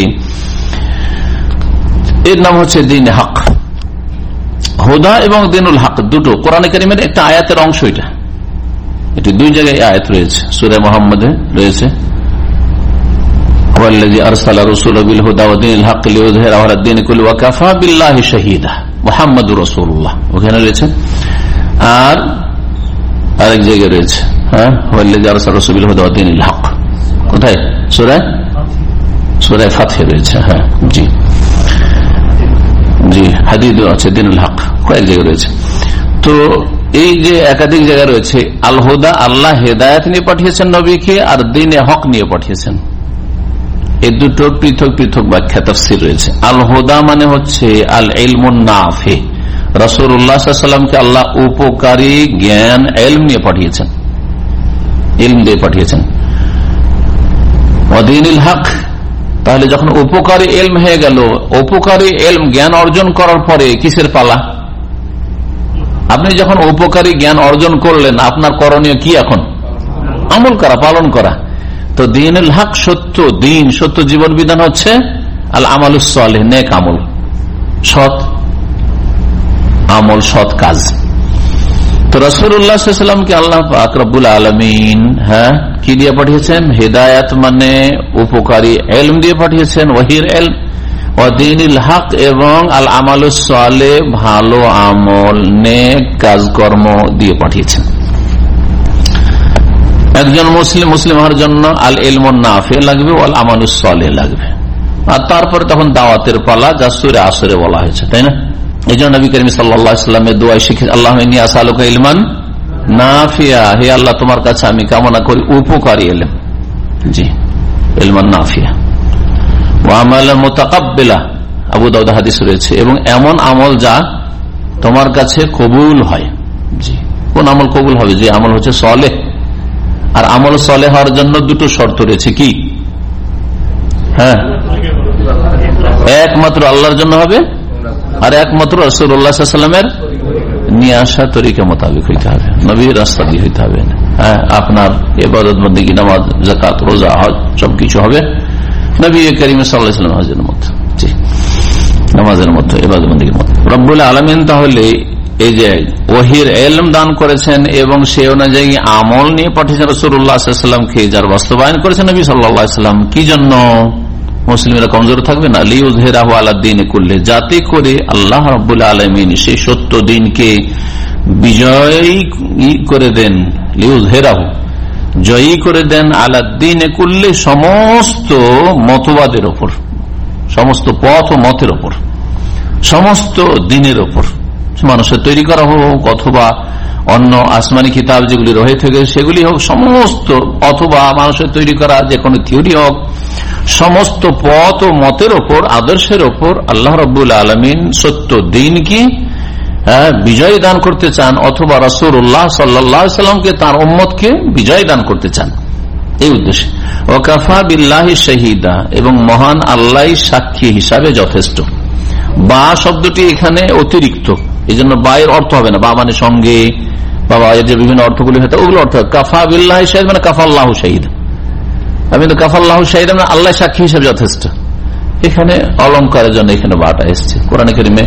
এর নাম হচ্ছে দ্বীন হক। হুদা এবং দ্বীনুল হক দুটো কোরআনে কারীমের একটা আয়াতের অংশ। এটা এটি দুই জায়গায় আয়াত রয়েছে, সূরা মুহাম্মাদে রয়েছে, ওয়াল্লাযী আরসালা রাসূলাহু বিল হুদা ওয়া দীনিল হক লিইয়ুযহিরাহু আলা দ্বীনি কুল্লিহি ওয়া কাফা বিল্লাহি শাহীদা মুহাম্মাদুর রাসূলুল্লাহ, ওখানে রয়েছে। আর আরেক জায়গায় রয়েছে, হ্যাঁ, ওয়াল্লাযী আরসালা রাসূলাহু বিল হুদা ওয়া দীনিল হক, কোথায়? সূরা সূরা ফাতহে রয়েছে। হ্যাঁ জি জি, হাদিদ আছে, দ্বীনুল হক কয়েক জায়গায় রয়েছে। তো এই যে একাধিক জায়গায় রয়েছে, আল হুদা আল্লাহ হেদায়েত নিয়ে পাঠিয়েছেন নবীকে, আর দ্বীনে হক নিয়ে পাঠিয়েছেন। এই দুটো পৃথক পৃথক ব্যাখ্যা তাফসীর রয়েছে। আল হুদা মানে হচ্ছে আল ইলমুন নাফি, রাসূলুল্লাহ সাল্লাল্লাহু আলাইহি ওয়াসাল্লামকে আল্লাহ উপকারী জ্ঞান ইলম নিয়ে পাঠিয়েছেন, ইলম দিয়ে পাঠিয়েছেন। ওয়া দীনুল হক, তাহলে যখন উপকারী এলম হয়ে গেল, উপকারী এলম জ্ঞান অর্জন করার পরে কিসের পালা? আপনি যখন উপকারী জ্ঞান অর্জন করলেন, আপনার করণীয় কি? এখন আমল করা, পালন করা। তো দ্বীনুল হক সত্য দিন, সত্য জীবন বিধান হচ্ছে আল আমালুস সালেহ, নেক আমল, সৎ আমল, সৎ কাজ। তো রাসূলুল্লাহ সাল্লাল্লাহু আলাইহি ওয়াসাল্লামকে আল্লাহ পাক রব্বুল আলামিন হ্যাঁ কি দিয়ে পাঠিয়েছেন? হেদায়েত মানে উপকারী ইলম দিয়ে পাঠিয়েছেন, ওয়াহির ইলম, ওয়া দীনুল হক এবং আল আমালুস সালেহ, ভালো আমল, নেক কাজকর্ম দিয়ে পাঠিয়েছেন। একজন মুসলিম মুসলিম হওয়ার জন্য আল ইলমুন নাফি লাগবে, ওয়াল আমালুস সালেহ লাগবে, আর তারপরে তখন দাওয়াতের পালা, যা সূরা আসরে বলা হয়েছে, তাই না? এই জন্য নবী করিম সাল্লাল্লাহু আলাইহি ওয়াসাল্লামের দোয়া শিখে, আল্লাহুম্মা ইন্নী আসআলুকা ইলমান নাফিয়া, হে আল্লাহ তোমার কাছে আমি কামনা করি উপকারী ইলম, জি ইলমান নাফিয়া, ওয়া আমালান মুতাকাব্বিলা, আবু দাউদ হাদিস রয়েছে, এবং এমন আমল যা তোমার কাছে কবুল হয়। জি, কোন আমল কবুল হবে? যে আমল হচ্ছে সালেহ। আর আমল সালেহ হওয়ার জন্য দুটো শর্ত রয়েছে, কি? হ্যাঁ, একমাত্র আল্লাহর জন্য হবে, আর একমাত্র রাসূলুল্লাহ সাল্লাল্লাহু আলাইহি ওয়াসাল্লামের নিয়ে আসা তরিকা মোতাবেক হইতে হবে, নবীর রাস্তা দিয়ে হইতে হবে। হ্যাঁ, আপনার ইবাদত বন্দেগী, নামাজ, যাকাত, রোজা, হজ সবকিছু হবে নবী করিম সাল্লাল্লাহু আলাইহি ওয়াসাল্লাম হজের মতো, জি নামাজের মতো, ইবাদত বন্দেগীর মতো। রব্বুল আলামিন তাহলে এই যে ওহির ইলম দান করেছেন এবং সে অনুযায়ী আমল নিয়ে পাঠিয়েছেন রাসূলুল্লাহ সাল্লাল্লাহু আলাইহি ওয়াসাল্লামকে, যার বাস্তবায়ন করেছেন নবী সাল্লাল্লাহু আলাইহি ওয়াসাল্লাম। কি জন্য মুসলিমরা কমজোর থাকবে না? লিইয়ুযহিরাহু আলা দ্বীনি কুল্লি, যাতে করে আল্লাহ রাব্বুল আলামিন সেই সত্য দ্বীনকে বিজয়ী করে দেন, লিইয়ুযহিরাহু জয়ী করে দেন, আলা দ্বীনি কুল্লি সমস্ত মতবাদের উপর, সমস্ত পথ ও মতের উপর, সমস্ত দ্বীনের উপর, মানুষের তৈরি করা হোক অথবা অন্য আসমানি কিতাব যেগুলি রয়ে থেকে সেগুলি হোক, সমস্ত অথবা মানুষের তৈরি করা যে কোনো থিওরি হোক, সমস্ত পথ ও মতের ওপর, আদর্শের ওপর আল্লাহ রাব্বুল আলামিন সত্য দিন কি বিজয় দান করতে চান, অথবা রাসূলুল্লাহ সাল্লাল্লাহু আলাইহি সাল্লামকে তার উম্মতকে বিজয় দান করতে চান, এই উদ্দেশ্যে। ওয়া কাফা বিল্লাহি শাহিদা, এবং মহান আল্লাহ সাক্ষী হিসাবে যথেষ্ট। বা শব্দটি এখানে অতিরিক্ত, এই জন্য বা এর অর্থ হবে না, বা মানে সঙ্গে, বা এর যে বিভিন্ন অর্থগুলি হয়তো ওগুলো অর্থ। কাফা বিল্লাহি শাহিদ মানে কাফা আল্লাহু শাহিদ, আমি তো কাফা আল্লাহু শাহিদ মানে আল্লাহ সাক্ষী হিসাবে যথেষ্ট। এখানে অলঙ্কারের জন্য এখানে বাটা এসছে কোরআনে কারিমে,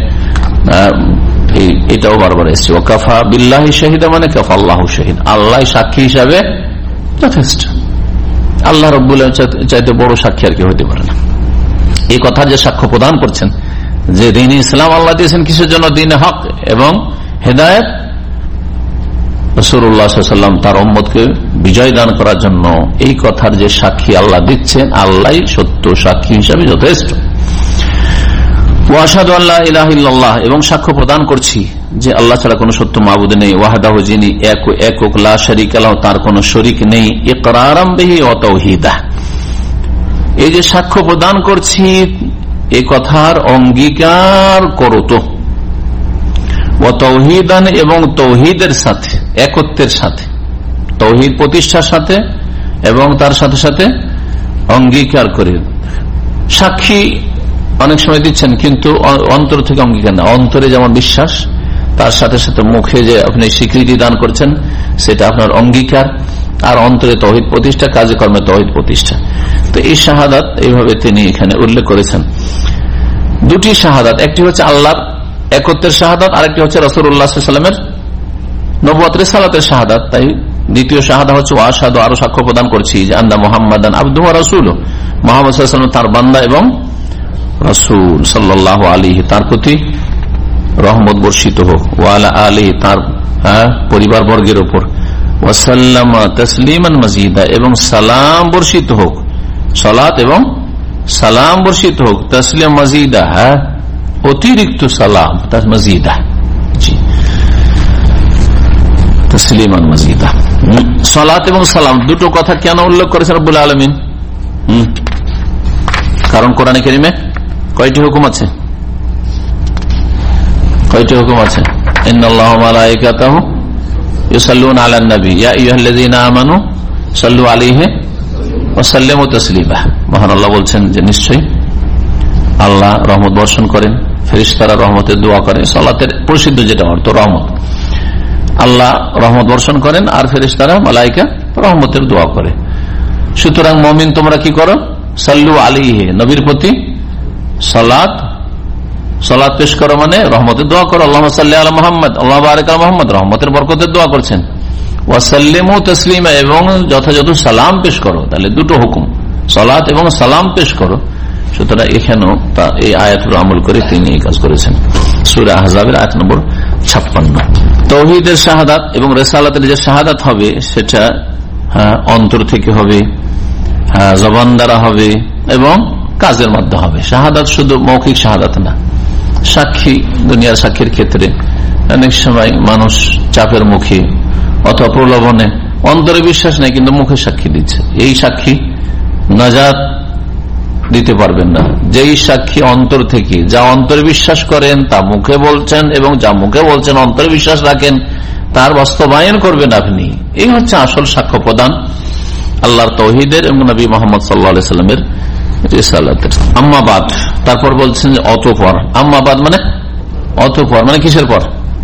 এটাও বারবার এসছে। ও কাফা বিল্লাহি শাহিদা মানে কাফা আল্লাহু শাহিদ, আল্লাহ সাক্ষী হিসাবে যথেষ্ট। আল্লাহ রাব্বুল আলামিন চাইতে বড় সাক্ষী আর কি হতে পারে না। এই কথা যে সাক্ষ্য প্রদান করছেন যে দ্বীন ইসলাম আল্লাহ দিয়েছেন কিসের জন্য, দ্বীন হক এবং হেদায়েত, রাসূলুল্লাহ সাল্লাল্লাহু আলাইহি ওয়াসাল্লাম তার উম্মতকে বিজয় দান করার জন্য, এই কথার যে সাক্ষী আল্লাহ দিচ্ছেন, আল্লাহ সত্য সাক্ষী হিসাবে যথেষ্ট। ওয়া আশহাদু আল্লা ইলাহা ইল্লাল্লাহ, এবং সাক্ষ্য প্রদান করছি যে আল্লাহ ছাড়া কোনো সত্য মাবুদ নেই, ওয়াহদাহু, যিনি এক একক, লা শারীকা লাহু, তার কোনো শরীক নেই, ইকরারাম বিহি ওয়া তাওহীদা, এই যে সাক্ষ্য প্রদান করছি এই কথার অঙ্গীকার করো তো, ওয়া তাওহীদান, এবং তাওহীদের সাথে, একত্বের সাথে, তাওহীদ প্রতিষ্ঠার সাথে এবং তার সাথে সাথে অঙ্গীকার করে। সাক্ষী অনেক সময় দিচ্ছেন কিন্তু অন্তর থেকে অঙ্গীকার না, অন্তরে যেমন বিশ্বাস, তার সাথে সাথে মুখে যে আপনি স্বীকৃতি দান করছেন সেটা আপনার অঙ্গীকার, আর অন্তরে তাওহীদ প্রতিষ্ঠা, কাজে কর্মে তাওহীদ প্রতিষ্ঠা। তো এই শাহাদাত এইভাবে তিনি এখানে উল্লেখ করেছেন। দুটি শাহাদাত, একটি হচ্ছে আল্লাহর একত্বের শাহাদাত, আরেকটি হচ্ছে রাসূলুল্লাহ সাল্লাল্লাহু আলাইহি ওয়াসাল্লামের নবুয়ত রিসালাতের শাহাদাত। তাই দ্বিতীয় শাহাদা হচ্ছে ওয়া আশহাদু, আরো সাক্ষ্য প্রদান করছি যে আন্না মুহাম্মাদান আবদুহু ওয়া রাসূলুহু, মুহাম্মদ সাল্লাল্লাহু আলাইহি ওয়াসাল্লাম তার বান্দা এবং রাসূল সাল্লাল্লাহু আলাইহি, তার প্রতি রহমত বর্ষিত হোক, ওয়া আলা আলিহি, তার পরিবার বর্গের উপর, ওয়া সাল্লামা তাসলিমান মাজিদা, এবং সালাম বর্ষিত হোক, সালাত এবং সালাম বর্ষিত হোক, তাসলিম মাজিদা, হ্যাঁ অতিরিক্ত সালাম, তার মাজিদা, জি তাসলিমান মাজিদা। সালাত এবং সালাম দুটো কথা কেন উল্লেখ করেছেন রব্বুল আলামিন? কারণ কোরআনে কারিমে কয়টি হুকুম আছে? কয়টি হুকুম আছে? ইন্নাল্লাহা ওয়া মালাইকাতাহু ইউসাল্লুনা আলান নবী ইয়া আইয়ুহাল্লাযীনা আমানু সাল্লু আলাইহি ওয়া সাল্লিমু তাসলিমা। মহান আল্লাহ বলছেন যে নিশ্চয়ই আল্লাহ রহমত বর্ষণ করেন, ফেরেশতারা রহমতের দোয়া করে, সালাতের প্রসিদ্ধ যেটা অর্থ রহমত, আল্লাহ রহমত বর্ষণ করেন আর ফেরেশতারা মালাইকা রহমতের দোয়া করে। সুতরাং মুমিন তোমরা কি করো? সাল্লু আলাইহি, নবীর প্রতি সালাত সালাত পেশ করো, মানে রহমতের দোয়া করো। আল্লাহুম্মা সাল্লি আলা মুহাম্মদ, আল্লাহ বারিক আলা মুহাম্মদ, রহমতের বরকতের দোয়া করছেন। ওয়া সাল্লিমু তাসলিমা, এবং যথাযথ সালাম পেশ করো। তাহলে দুটো হুকুম, সালাত এবং সালাম পেশ করো। সুতরাং এখানেও এই আয়াতের আমল করে তিনি এই কাজ করেছেন। সূরা আহজাবের আয়াত নম্বর ছাপ্পান্ন। তাওহীদের শাহাদাত এবং রিসালাতের যে শাহাদাত হবে সেটা অন্তর থেকে হবে, জবান দ্বারা হবে এবং কাজের মধ্যে হবে। শাহাদাত শুধু মৌখিক শাহাদাত না, সাক্ষী, দুনিয়ার সাক্ষীর ক্ষেত্রে অনেক সময় মানুষ চাপের মুখে অথবা প্রলোভনে অন্তরে বিশ্বাস নেই কিন্তু মুখে সাক্ষী দিচ্ছে, এই সাক্ষী নাজাত দিতে পারবেন না। যেই সাক্ষী অন্তর থেকে যা অন্তরে বিশ্বাস করেন তা মুখে বলছেন এবং যা মুখে বলছেন অন্তরে বিশ্বাস রাখেন, তার বাস্তবায়ন করবেন আপনি। এই হচ্ছে আসল সাক্ষ্য প্রদান আল্লাহর তাওহীদের এবং নবী মুহাম্মদ সাল্লাল্লাহু আলাইহি ওয়াসাল্লামের রিসালাতের। আম্মাবাদ, তারপর বলছেন যে অতঃপর। আম্মাবাদ মানে অতঃপর, মানে কিসের পর?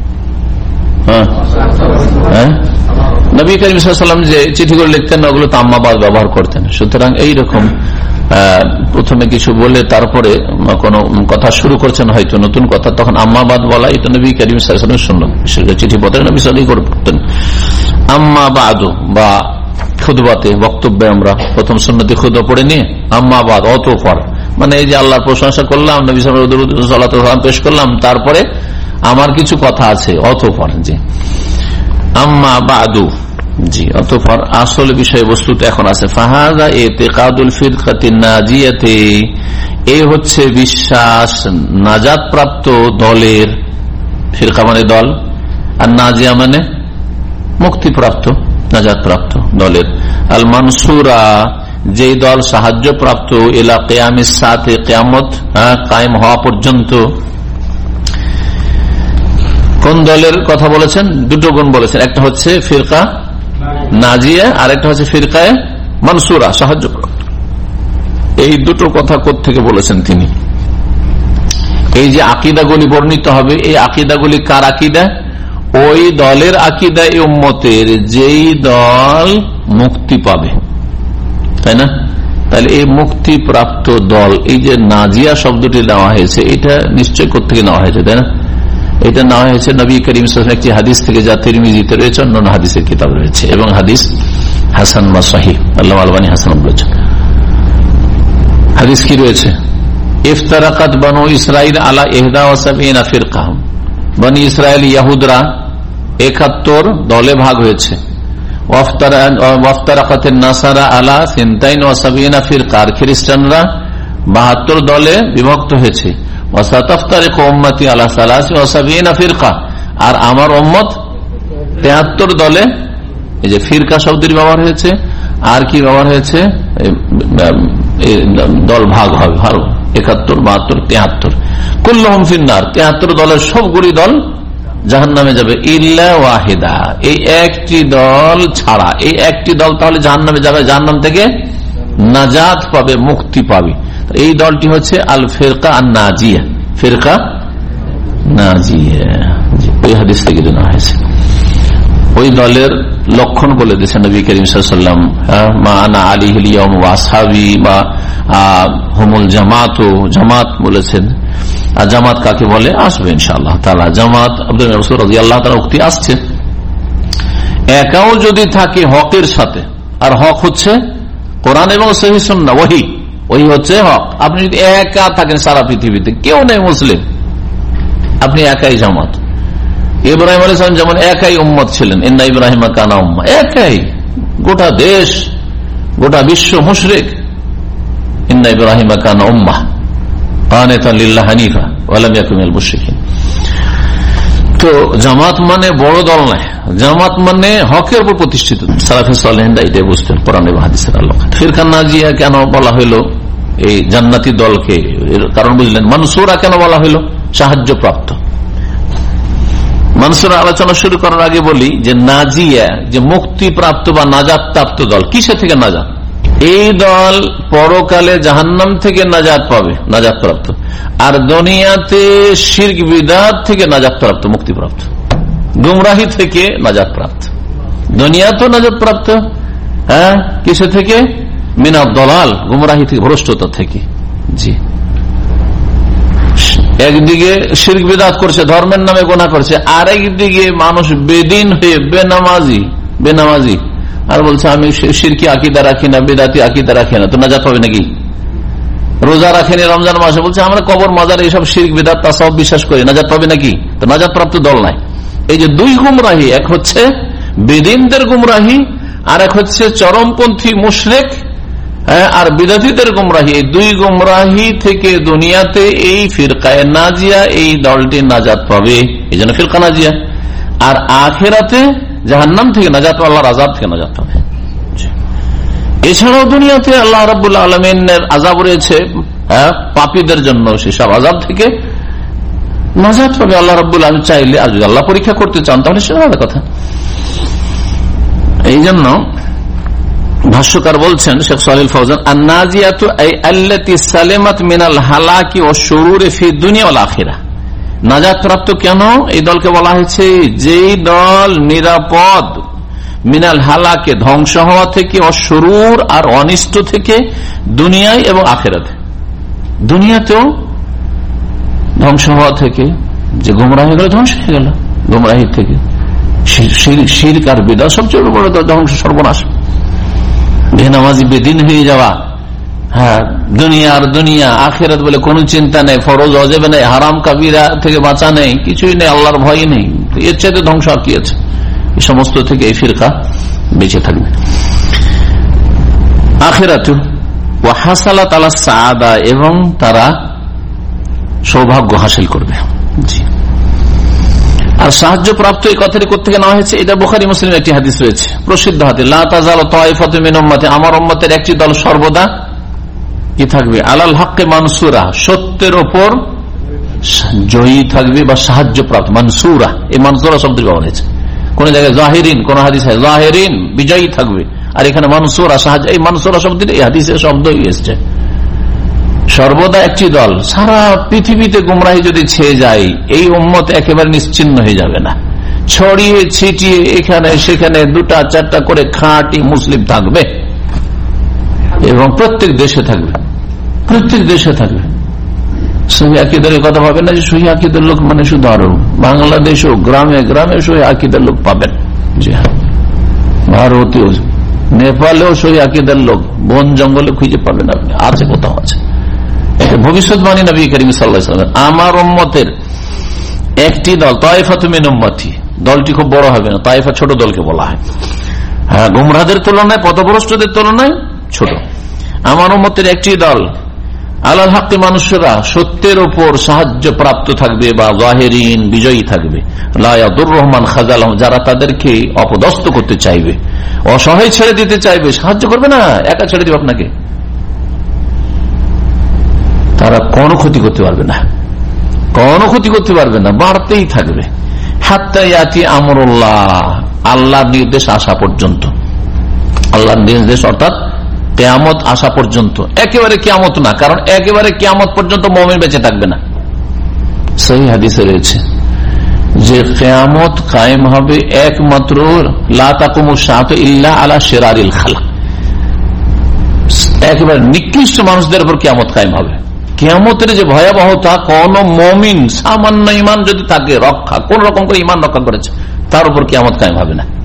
হ্যাঁ হ্যাঁ নবী করিম সাল্লাল্লাহু আলাইহি ওয়াসাল্লাম যে চিঠিগুলো লিখতেন ওগুলো তো আম্মাবাদ ব্যবহার করতেন। সুতরাং এইরকম প্রথমে কিছু বলে তারপরে কোন কথা শুরু করছেন হয়তো নতুন কথা, তখন আম্মাবাদ বলা এটা নবী করিম সাল্লাল্লাহু আলাইহি ওয়াসাল্লাম সুন্নাত, বিশেষ করে চিঠিপত্রে নবী সাল্লাল্লাহু আলাইহি ওয়াসাল্লাম করতেন। আম্মা বাদু বা খুতবাতে, বক্তব্যে আমরা প্রথম সুন্নতি খুতবা পড়ে নিয়ে আম্মাবাদ অতঃপর, মানে এই যে আল্লাহর প্রশংসা করলাম, নবী সাল্লাল্লাহু আলাইহি ওয়াসাল্লাম পেশ করলাম, তারপরে আমার কিছু কথা আছে অতঃপর। জি আম্মা বাদু, জি অতঃপর আসল বিষয়বস্তুটা এখন আছে। ফাহাযা ইতিকাদুল ফিরকাতিন নাজিয়াতি, এই হচ্ছে বিশ্বাস নাজাত প্রাপ্ত দলের, ফিরকা মানে দল, আর নাজিয়া মানে মুক্তিপ্রাপ্ত নাজাতপ্রাপ্ত দলের। আল মানসুরা যে দল সাহায্য প্রাপ্ত ইলা কিয়ামিস সাতে কিয়ামত কায়েম হওয়া পর্যন্ত। কোন দলের কথা বলেছেন? দুটো গুণ বলেছেন, একটা হচ্ছে ফিরকা নাজিয়া আর একটা হচ্ছে ফিরকায়ে মানসুরা সাহায্য প্রাপ্ত। এই দুটো কথা কোত্থেকে বলেছেন তিনি? এই যে আকীদাগুলি বর্ণিত হবে, এই আকীদাগুলি কার আকীদা? ওই দলের আকীদা এই উম্মতের যেই দল মুক্তি পাবে, তাই না? তাহলে এই মুক্তিপ্রাপ্ত দল, এই যে নাজিয়া শব্দটি নেওয়া হয়েছে, এটা নিশ্চয় কোত্থেকে নেওয়া হয়েছে, তাই না? এটা নেওয়া হয়েছে নবী করিম সাল্লাল্লাহু আলাইহি ওয়াসাল্লাম একটি হাদিস থেকে, যা তিরমিজিতে রয়েছে, অন্যান্য হাদিসের কিতাব রয়েছে, এবং হাদিস হাসান বা সহিহ, আল্লামা আলবানী হাসান বলেছেন। হাদিস কি রয়েছে? ইফতারাকাত বানু ইসরাইল আলা ইহদা ওয়া সাবিনা ফিরকা, বনি ইসরাইল ইয়াহুদরা একাত্তর দলে ভাগ হয়েছে। ওয়াফতারাকাতিন নাসারা আলা সিনতাইন ওয়া সাবিনা ফিরকা, আর খ্রিস্টানরা বাহাত্তর দলে বিভক্ত হয়েছে। ওয়াসাতাফতারিকু উম্মতি আলা সালাসি ওয়া সাবিনা ফিরকা, আর আমার উম্মত তেহাত্তর দলে। এই যে ফিরকা শব্দের ব্যবহার হয়েছে, আর কি ব্যবহার হয়েছে? দল ভাগ হবে, ভালো, একাত্তর, বাহাত্তর, তেহাত্তর। কুল্লুহুম ফিন্নার, তেহাত্তর দলের সবগুলি দল জাহান্নামে যাবে, ইল্লা ওয়াহিদা, এই একটি দল ছাড়া। এই একটি দল তাহলে জাহান্নামে যাবে, জাহান্নাম থেকে নাজাত পাবে, মুক্তি পাবে। এই দলটি হচ্ছে আল ফিরকা আন নাজিয়া, ফিরকা নাজিয়া, ওই হাদিস থেকে জানা হয়েছে। ওই দলের লক্ষণ বলে দিয়েছেন নবী করিম সাল্লাল্লাহু আলাইহি ওয়াসাল্লাম, মা আনা আলাইহিল ইয়াউম ওয়া আসহাবী, বা হুমুল জামাত, জামাত বলেছেন। আর জামাত কাকে বলে আসবে ইনশাআল্লাহ তাআলা। জামাত আব্দুল্লাহ রাসূল রাদিয়াল্লাহু তাআলা উক্তি আসছে। একাও যদি থাকে হকের সাথে, আর হক হচ্ছে কোরআন এবং সহিহ সুন্নাহ, ওহী, ওহী হচ্ছে হক। আপনি যদি একা থাকেন সারা পৃথিবীতে, কেউ নেই মুসলিম, আপনি একাই জামাত। ইব্রাহিম আলাইহিস সালাম যেমন একাই উম্মত ছিলেন, ইন্না ইব্রাহিমা কানা উম্মাহ, একাই, গোটা দেশ, গোটা বিশ্ব মুশরিক। ইন্না ইব্রাহিমা কানা উম্মাহ কানিতান লিল্লাহি হানিফা ওয়া লাম ইয়াকুন মিনাল মুশরিকিন। তো জামাত মানে বড় দল নয়, জামাত মানে হকের উপর প্রতিষ্ঠিত। সালাফে সালেহিনরা এটাই বুঝতেন কোরআন এবং হাদিসের আলোকে। ফিরকা নাজিয়া কেন বলা হইলো এই জান্নাতি দলকে? এর কারণ বুঝলেন। মানসুরা কেন বলা হইলো? সাহায্য প্রাপ্ত। মানসুরা আলোচনা শুরু করার আগে বলি যে নাজিয়া, যে মুক্তি প্রাপ্ত বা নাজাত প্রাপ্ত দল, কিসে থেকে নাজাত? এই দল পরকালে জাহান্নাম থেকে নাজাত পাবে, নাজাত প্রাপ্ত। আর দুনিয়াতে শিরক বিদআত থেকে নাজাত প্রাপ্ত, মুক্তি প্রাপ্ত। গুমরাহি থেকে নাজাত প্রাপ্ত, দুনিয়া তো নাজাত প্রাপ্ত, হ্যাঁ, কিসে থেকে? মিনাদ দালাল, গুমরাহি থেকে, ভ্রষ্টতা থেকে। জি, একদিকে শিরক বিদআত করছে, ধর্মের নামে গুনাহ করছে, আর একদিকে মানুষ বেদিন হয়ে বেনামাজি, বেনামাজি আর বলছে আমি শিরকি আকীদা রাখি না, বিদআতি আকীদা রাখি না, তো নাজাত পাবে নাকি? রোজা রাখেনি রমজান মাসে, বলছে আমরা কবর মাজার এইসব শিরক বিদআত তাসাউফ বিশ্বাস করি, নাজাত পাবে নাকি? তো নাজাত প্রাপ্ত দল নাই। এই যে দুই গুমরাহি, এক হচ্ছে বেদিনদের গুমরাহি, আর এক হচ্ছে চরমপন্থী মুশরিক আর বিদাতীদের গুমরাহি। এই দুই গুমরাহি থেকে দুনিয়াতে এই ফিরকায়ে নাজিয়া, এই দলটি নাজাত পাবে, এই জন্য ফিরকা নাজিয়া। আর আখিরাতে জাহান্নাম থেকে নাজাত, আল্লাহর আযাব থেকে নাজাত পাবে। এছাড়াও দুনিয়াতে আল্লাহ রাব্বুল আলামিনের আযাব রয়েছে পাপীদের জন্য, সেসব আযাব থেকে নাজাত পাবে আল্লাহ রাব্বুল আলামিন চাইলে। আর যদি আল্লাহ পরীক্ষা করতে চান তাহলে সেটা আলাদা কথা। এই জন্য ভাষ্যকার বলছেন শেখ সালিল ফৌজান, আন-নাজিয়াতু আই আল্লাতী সালামাত মিনাল হালাকি ওয়াশ শুরুরি ফি দুনিয়া ওয়াল আখিরাহ। নাজাত প্রাপ্ত কেন এই দলকে বলা হয়েছে? যেই দল নিরাপদ মিনাল হালাকে, ধ্বংস হওয়া থেকে, অশুরুর আর অনিষ্ট থেকে, দুনিয়ায় এবং আখিরাতে। দুনিয়াতেও ধ্বংস হওয়া থেকে, যে গোমরাহ হয়ে গেল, ধ্বংস হয়ে গেল গোমরাহি থেকে, শিরক আর বিদআত সবচেয়ে বড় ধ্বংস, সর্বনাশ। বেনামাজি বেদিন হয়ে যাওয়া, হ্যাঁ, দুনিয়া আর দুনিয়া, আখিরাত বলে কোনো চিন্তা নেই, ফরজ ওয়াজিব নেই, হারাম কাবিরা থেকে বাঁচা নেই, কিছুই নেই, আল্লাহর ভয় নেই, এর চাইতে ধ্বংস আর কি আছে? এই সমস্ত থেকে এই ফিরকা বেঁচে থাকবে। আখিরাতু ওয়া হাসালাত আলা সাআদা, এবং তারা সৌভাগ্য হাসিল করবে। জি, আর সাহায্য প্রাপ্ত এই কথাটি কোথেকে নেওয়া হয়েছে? এটা বুখারী মুসলিমের একটি হাদিস রয়েছে, প্রসিদ্ধ হাদিস, লা তাজালু তায়ফাতুম মিন উম্মতি, আমার উম্মতের একটি দল সর্বদা কি থাকবে, আলাল হাক্কি মানসুরা, সত্যের উপর জয়ী থাকবে বা সাহায্য প্রাপ্ত। মানসুরা, এই মানসুরা শব্দ ব্যবহার হয়েছে কোন জায়গায়, জাহিরিন, কোন হাদিস জাহিরিন বিজয়ী থাকবে, আর এখানে মানসুরা সাহায্য। এই মানসুরা শব্দটি এই হাদিসের শব্দ এসেছে। সর্বদা একটি দল, সারা পৃথিবীতে গুমরাহি যদি ছেয়ে যায়, এই উম্মত একেবারে নিশ্চিন্ন হয়ে যাবে না। ছড়িয়ে ছিটিয়ে এখানে সেখানে দুটা চারটা করে খাঁটি মুসলিম থাকবে, এবং প্রত্যেক দেশে থাকবে, প্রত্যেক দেশে থাকবে। সহি আকীদার কথা পাবেন না যে সহি আকীদার লোক মানে শুধু আরো বাংলাদেশও গ্রামে গ্রামে সহি আকীদার লোক পাবেন। জি হ্যাঁ, ভারতীয় নেপালেও সহি আকীদার লোক বন জঙ্গলে খুঁজে পাবেন আপনি, আছে, কোথাও আছে। ভবিষ্যৎবাণী নবী করিম সাল্লাল্লাহু আলাইহি ওয়াসাল্লাম, আমার উম্মতের একটি দল, তায়ফাতুম মিন উম্মতি, দলটি খুব বড় হবে না, তায়ফা ছোট দলকে বলা হয়। হ্যাঁ, গুমরাহদের তুলনায়, পথভ্রষ্টদের তুলনায় ছোট। আমার উম্মতের একটি দল আলাল হাক্কি মানুষরা, সত্যের উপর সাহায্য প্রাপ্ত থাকবে বা জাহিরিন বিজয়ী থাকবে, লা ইয়াদুররুহুম মান খাযালাহুম, যারা তাদেরকে অপদস্থ করতে চাইবে, অসহায় ছেড়ে দিতে চাইবে, সাহায্য করবে না, একা ছেড়ে দিবে আপনাকে, তারা কোনো ক্ষতি করতে পারবে না, কোনো ক্ষতি করতে পারবে না, বাড়তেই থাকবে। হাত্তা ইয়াতি আমরুল্লাহ, আল্লাহর নির্দেশ আসা পর্যন্ত, আল্লাহর নির্দেশ অর্থাৎ কিয়ামত আসা পর্যন্ত। একেবারে কিয়ামত না, কারণ একেবারে কিয়ামত পর্যন্ত মুমিন বেঁচে থাকবে না। সহিহ হাদিসে রয়েছে যে কিয়ামত কায়েম হবে একমাত্র লা তাকুমু সাআতু ইল্লা আলা শিরারিল খালক, একেবারে নিকৃষ্ট মানুষদের উপর কিয়ামত কায়েম হবে। কিয়ামতের যে ভয়াবহতা, কোন মুমিন সামান্য ঈমান যদি তাকে রক্ষা, কোন রকম করে ঈমান রক্ষা করেছে, তার উপর কিয়ামত কায়েম হবে না।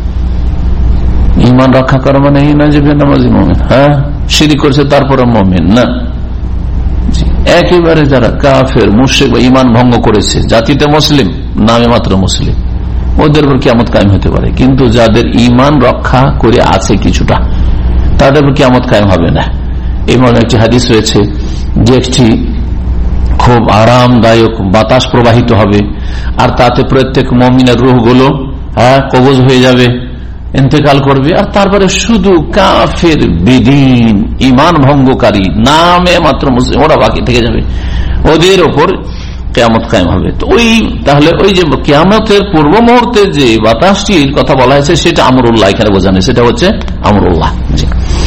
ঈমান রক্ষা করা মানে এই না যে বেনামাজি মুমিন, হ্যাঁ শিরক করেছে তারপরে মুমিন না, একেবারে যারা কাফের মুশরিক বা ঈমান ভঙ্গ করেছে, জাতিতে মুসলিম নামে মাত্র মুসলিম, ওদের উপর কিয়ামত কায়েম হতে পারে, কিন্তু যাদের ঈমান রক্ষা করে আছে কিছুটা, তাদের উপর কিয়ামত কায়েম হবে না। এই মনে একটি হাদিস রয়েছে যে একটি খুব আরামদায়ক বাতাস প্রবাহিত হবে, আর তাতে প্রত্যেক মুমিনের রূহগুলো হ্যাঁ কবজ হয়ে যাবে, ইন্তেকাল করবে, আর তারপরে শুধু কাফের বেদিন ঈমান ভঙ্গকারী নামে মাত্র মুসলিম ওরা বাকি থেকে যাবে, ওদের ওপর কিয়ামত কায়েম হবে। তো ওই তাহলে ওই যে কিয়ামতের পূর্ব মুহূর্তে যে বাতাসটির কথা বলা হয়েছে সেটা আমরুল্লাহ এখানে বোঝানো, সেটা হচ্ছে আমরুল্লাহ। জি,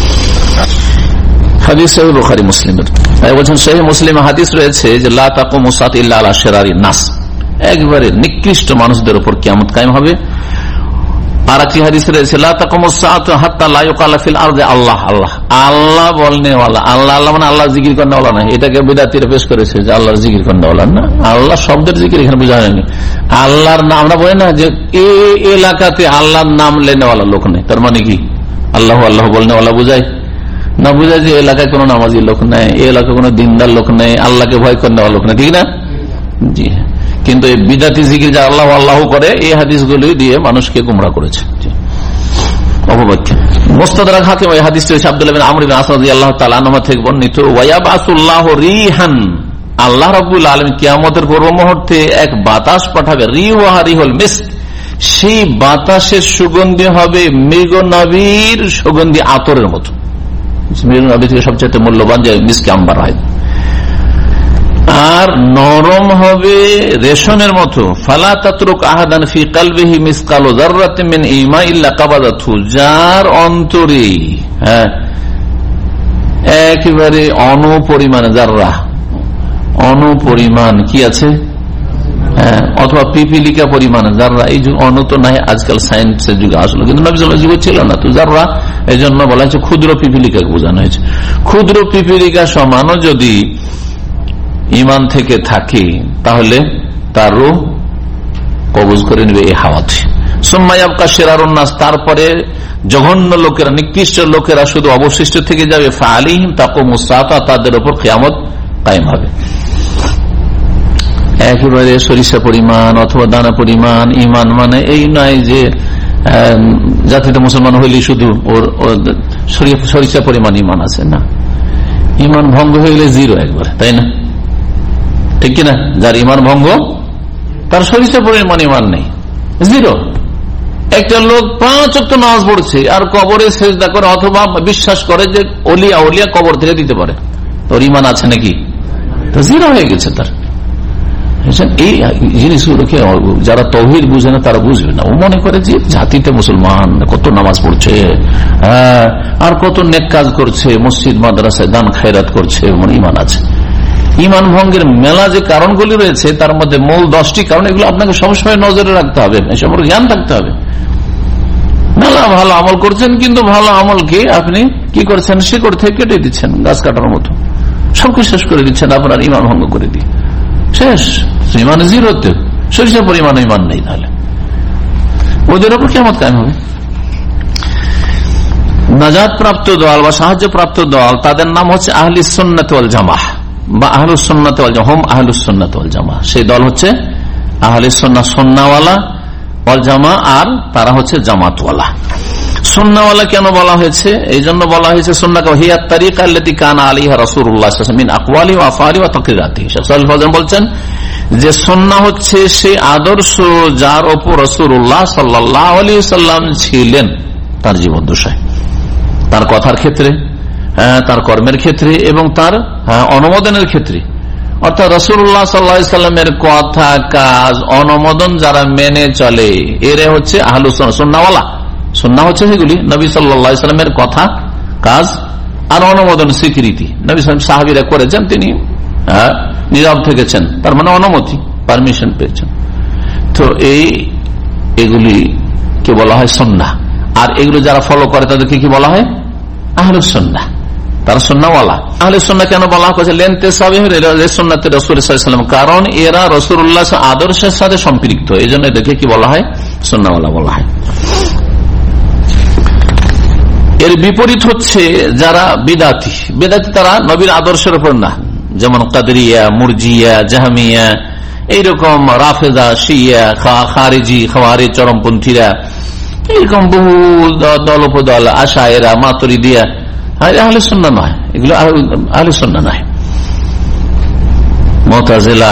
হাদিস সহিহ বুখারী মুসলিমের বলছেন, সহিহ মুসলিমে হাদিস রয়েছে যে লা তাকুমু সাআতু ইল্লা আলা শিরারিন নাস, একবারে নিকৃষ্ট মানুষদের উপর কিয়ামত কায়েম হবে। আর একটি হাদিস রয়েছে লা তাকুমু সাআতু হাত্তা লা ইউকালা ফিল আরদি আল্লাহ আল্লাহ, আল্লাহ বলনেওয়ালা, আল্লাহ আল্লাহ মানে আল্লাহ জিকির করনেওয়ালা না, এটাকে বিদআতীরা পেশ করেছে যে আল্লাহর জিকির করনেওয়ালা না, আল্লাহ শব্দের জিকির এখানে বোঝা হয়নি। আল্লাহর নাম আমরা বলি না যে এই এলাকাতে আল্লাহর নাম লেনেওয়ালা লোক নেই, তার মানে কি আল্লাহ আল্লাহ বলনেওয়ালা বোঝায় না? বোঝায় যে এলাকায় কোনো নামাজি লোক নেই, এই এলাকায় কোনো দিনদার লোক নেই, আল্লাহকে ভয় করনেওয়ালা লোক নেই, ঠিক না? জি, কিন্তু এই বিদাতি জিকির যা আল্লাহ আল্লাহ করে, এই হাদিসগুলি দিয়ে মানুষকে গুমরা করেছে। অপব্যাখ্যা মুস্তাদরাক হাকিম এই হাদিসটি হচ্ছে আব্দুল্লাহ বিন আমর ইবনে আস রাদিয়াল্লাহু তাআলা আনহু থেকে বর্ণিত, ওয়ায়াবাসুল্লাহু রিহান, আল্লাহ রাব্বুল আলামিন কিয়ামতের পূর্ব মুহূর্তে এক বাতাস পাঠাবে, রিহুহা রিহুল মিস্ক, সেই বাতাসের সুগন্ধি হবে মৃগ নবীর সুগন্ধি আতরের মতো, মৃগ নবী থেকে সবচেয়ে মূল্যবান যে মিস্ক আম্বার হয়, আর নরম হবে রেশমের মতো। ফালা তাতরুক আহাদান ফি কলবিহি মিসকালু যাররাতিন মিন ঈমান ইল্লা কাবাদাতহু, যার অন্তরে হ্যাঁ একেবারে অনুপরিমাণ, যাররা অনুপরিমাণ কি আছে, হ্যাঁ অথবা পিপিলিকা পরিমাণ যাররা, এই যুগ অনু তো নাই, আজকাল সায়েন্সের যুগে আসলো, কিন্তু নবী সাল্লাল্লাহু আলাইহি ওয়াসাল্লাম ছিল না, তো যাররা এই জন্য বলা হয়েছে ক্ষুদ্র পিপিলিকাকে বোঝানো হয়েছে। ক্ষুদ্র পিপিলিকা সমানও যদি ঈমান থেকে থাকে তাহলে তার রূহ কবজ করে নেবে এই হাওয়াতে। সুম্মা ইয়াবকা শিরারুন নাস, তারপরে জঘন্য লোকেরা, নিকৃষ্ট লোকেরা শুধু অবশিষ্ট থেকে যাবে। ফাআলাইহিম তাকুমুস সাআতু, তাদের উপর কিয়ামত কায়েম হবে। একেবারে সরিষা পরিমাণ অথবা দানা পরিমাণ ঈমান মানে এই নয় যে জাতিতে মুসলমান হইলে শুধু ওর সরিষা পরিমাণ ঈমান আছে, না, ঈমান ভঙ্গ হয়ে গেলে জিরো একবার, তাই না? ঠিক কিনা? যার ঈমান ভঙ্গ তার সরিষা পরিমাণ ইমান নেই, জিরো। একটা লোক পাঁচ ওয়াক্ত নামাজ পড়ছে আর কবরে সেজদা করে অথবা বিশ্বাস করে যে ওলিয়া ওলিয়া কবর থেকে দিতে পারে, তোর ইমান আছে নাকি? জিরো হয়ে গেছে তার। এই জিনিসগুলোকে যারা তৌহিদ বুঝে না তারা বুঝবে না। ও মনে করে যে জাতিতে মুসলমান কত নামাজ পড়ছে, হ্যাঁ, আর কত নেক কাজ করছে, মসজিদ মাদ্রাসায় দান খায়রাত করছে, ইমান আছে। ইমান ভঙ্গের মেলা যে কারণগুলি রয়েছে তার মধ্যে মূল দশটি কারণ, এগুলো আপনাকে সবসময় নজরে রাখতে হবে, এসব জ্ঞান থাকতে হবে। মেলা ভালো আমল করছেন কিন্তু ভালো আমলকে আপনি কি করছেন, শিকড় থেকে কেটে দিচ্ছেন গাছ কাটার মতো, সবকে শেষ করে দিচ্ছেন, আপনার ইমান ভঙ্গ করে দিয়ে শেষ। ইমান জিরোতে, সরিষা পরিমাণ ইমান নেই, তাহলে ওদের ওপর কিয়ামত কায়েম হবে। নাজাত প্রাপ্ত দল বা সাহায্য প্রাপ্ত দল তাদের নাম হচ্ছে আহলিস সুন্নাত ওয়াল জামাহ বা আহলুস সুন্নাত ওয়াল জামাহ, হুম আহলুস সুন্নাত ওয়াল জামাহ। সেই দল হচ্ছে আহলিস সুন্নাহ, সুন্নাহওয়ালা, ওয়াল জামাহ, আর তারা হচ্ছে জামাতওয়ালা। সুন্নাহওয়ালা কেন বলা হয়েছে? এই জন্য বলা হয়েছে সুন্নাহ হিয়া তারিকা আল্লাতী কানা আলাইহা রাসূলুল্লাহ সাল্লাল্লাহু আলাইহি ওয়াসাল্লাম মিন আকওয়ালি ওয়া আফআলি ওয়া তাকরিরাতিহি। শেখ সালেহ ফাউজান বলছেন যে সুন্নাহ হচ্ছে সেই আদর্শ যার উপর রাসূলুল্লাহ সাল্লাল্লাহু আলাইহি ওয়াসাল্লাম ছিলেন তার জীবদ্দশায়, তার কথার ক্ষেত্রে, তার কর্মের ক্ষেত্রে এবং তার অনুমোদনের ক্ষেত্রে। অর্থাৎ রাসূলুল্লাহ সাল্লাল্লাহু আলাইহি ওয়াসাল্লামের কথা, কাজ, অনুমোদন যারা মেনে চলে এরা হচ্ছে আহলুস সুন্নাহ, সুন্নাহওয়ালা। সুন্নাহ হচ্ছে সেগুলি নবী সাল্লাল্লাহু আলাইহি ওয়াসাল্লামের কথা, কাজ আর অনুমোদন, স্বীকৃতি। নবী সাল্লাল্লাহু সাহাবীরা করেছেন, তিনি নীরব থেকেছেন, তার মানে অনুমতি, পারমিশন পেয়েছেন। তো এই এগুলি কে বলা হয় সুন্নাহ। আর এগুলো যারা ফলো করে তাদেরকে কি বলা হয়? আহলুস সুন্নাহ, তারা সুন্নাহওয়ালা। আহলুস সুন্নাহ কেন বলা হয়েছে? লিনতিসাবিহিম লিসুন্নাতি রাসূল সাল্লাল্লাহু আলাইহি ওয়াসাল্লাম, কারণ এরা রাসূলুল্লাহ আদর্শের সাথে সম্পৃক্ত, এই জন্য এদেরকে কি বলা হয়? সুন্নাহওয়ালা বলা হয়। এর বিপরীত হচ্ছে যারা বিদাতি। বিদাতি তারা নবীর আদর্শের উপর না, যেমন কাদরিয়া, মুরজিয়া, জাহমিয়া, এইরকম রাফেদা, শিয়া, খারিজি, খাওয়ারি, চরমপন্থীরা, এরকম বহু দল উপদল, আশায়েরা, মাতুরিদিয়া, আহলে সুন্নাহ নয়, এগুলো আহলে সুন্নাহ নয়। মুতাজিলা,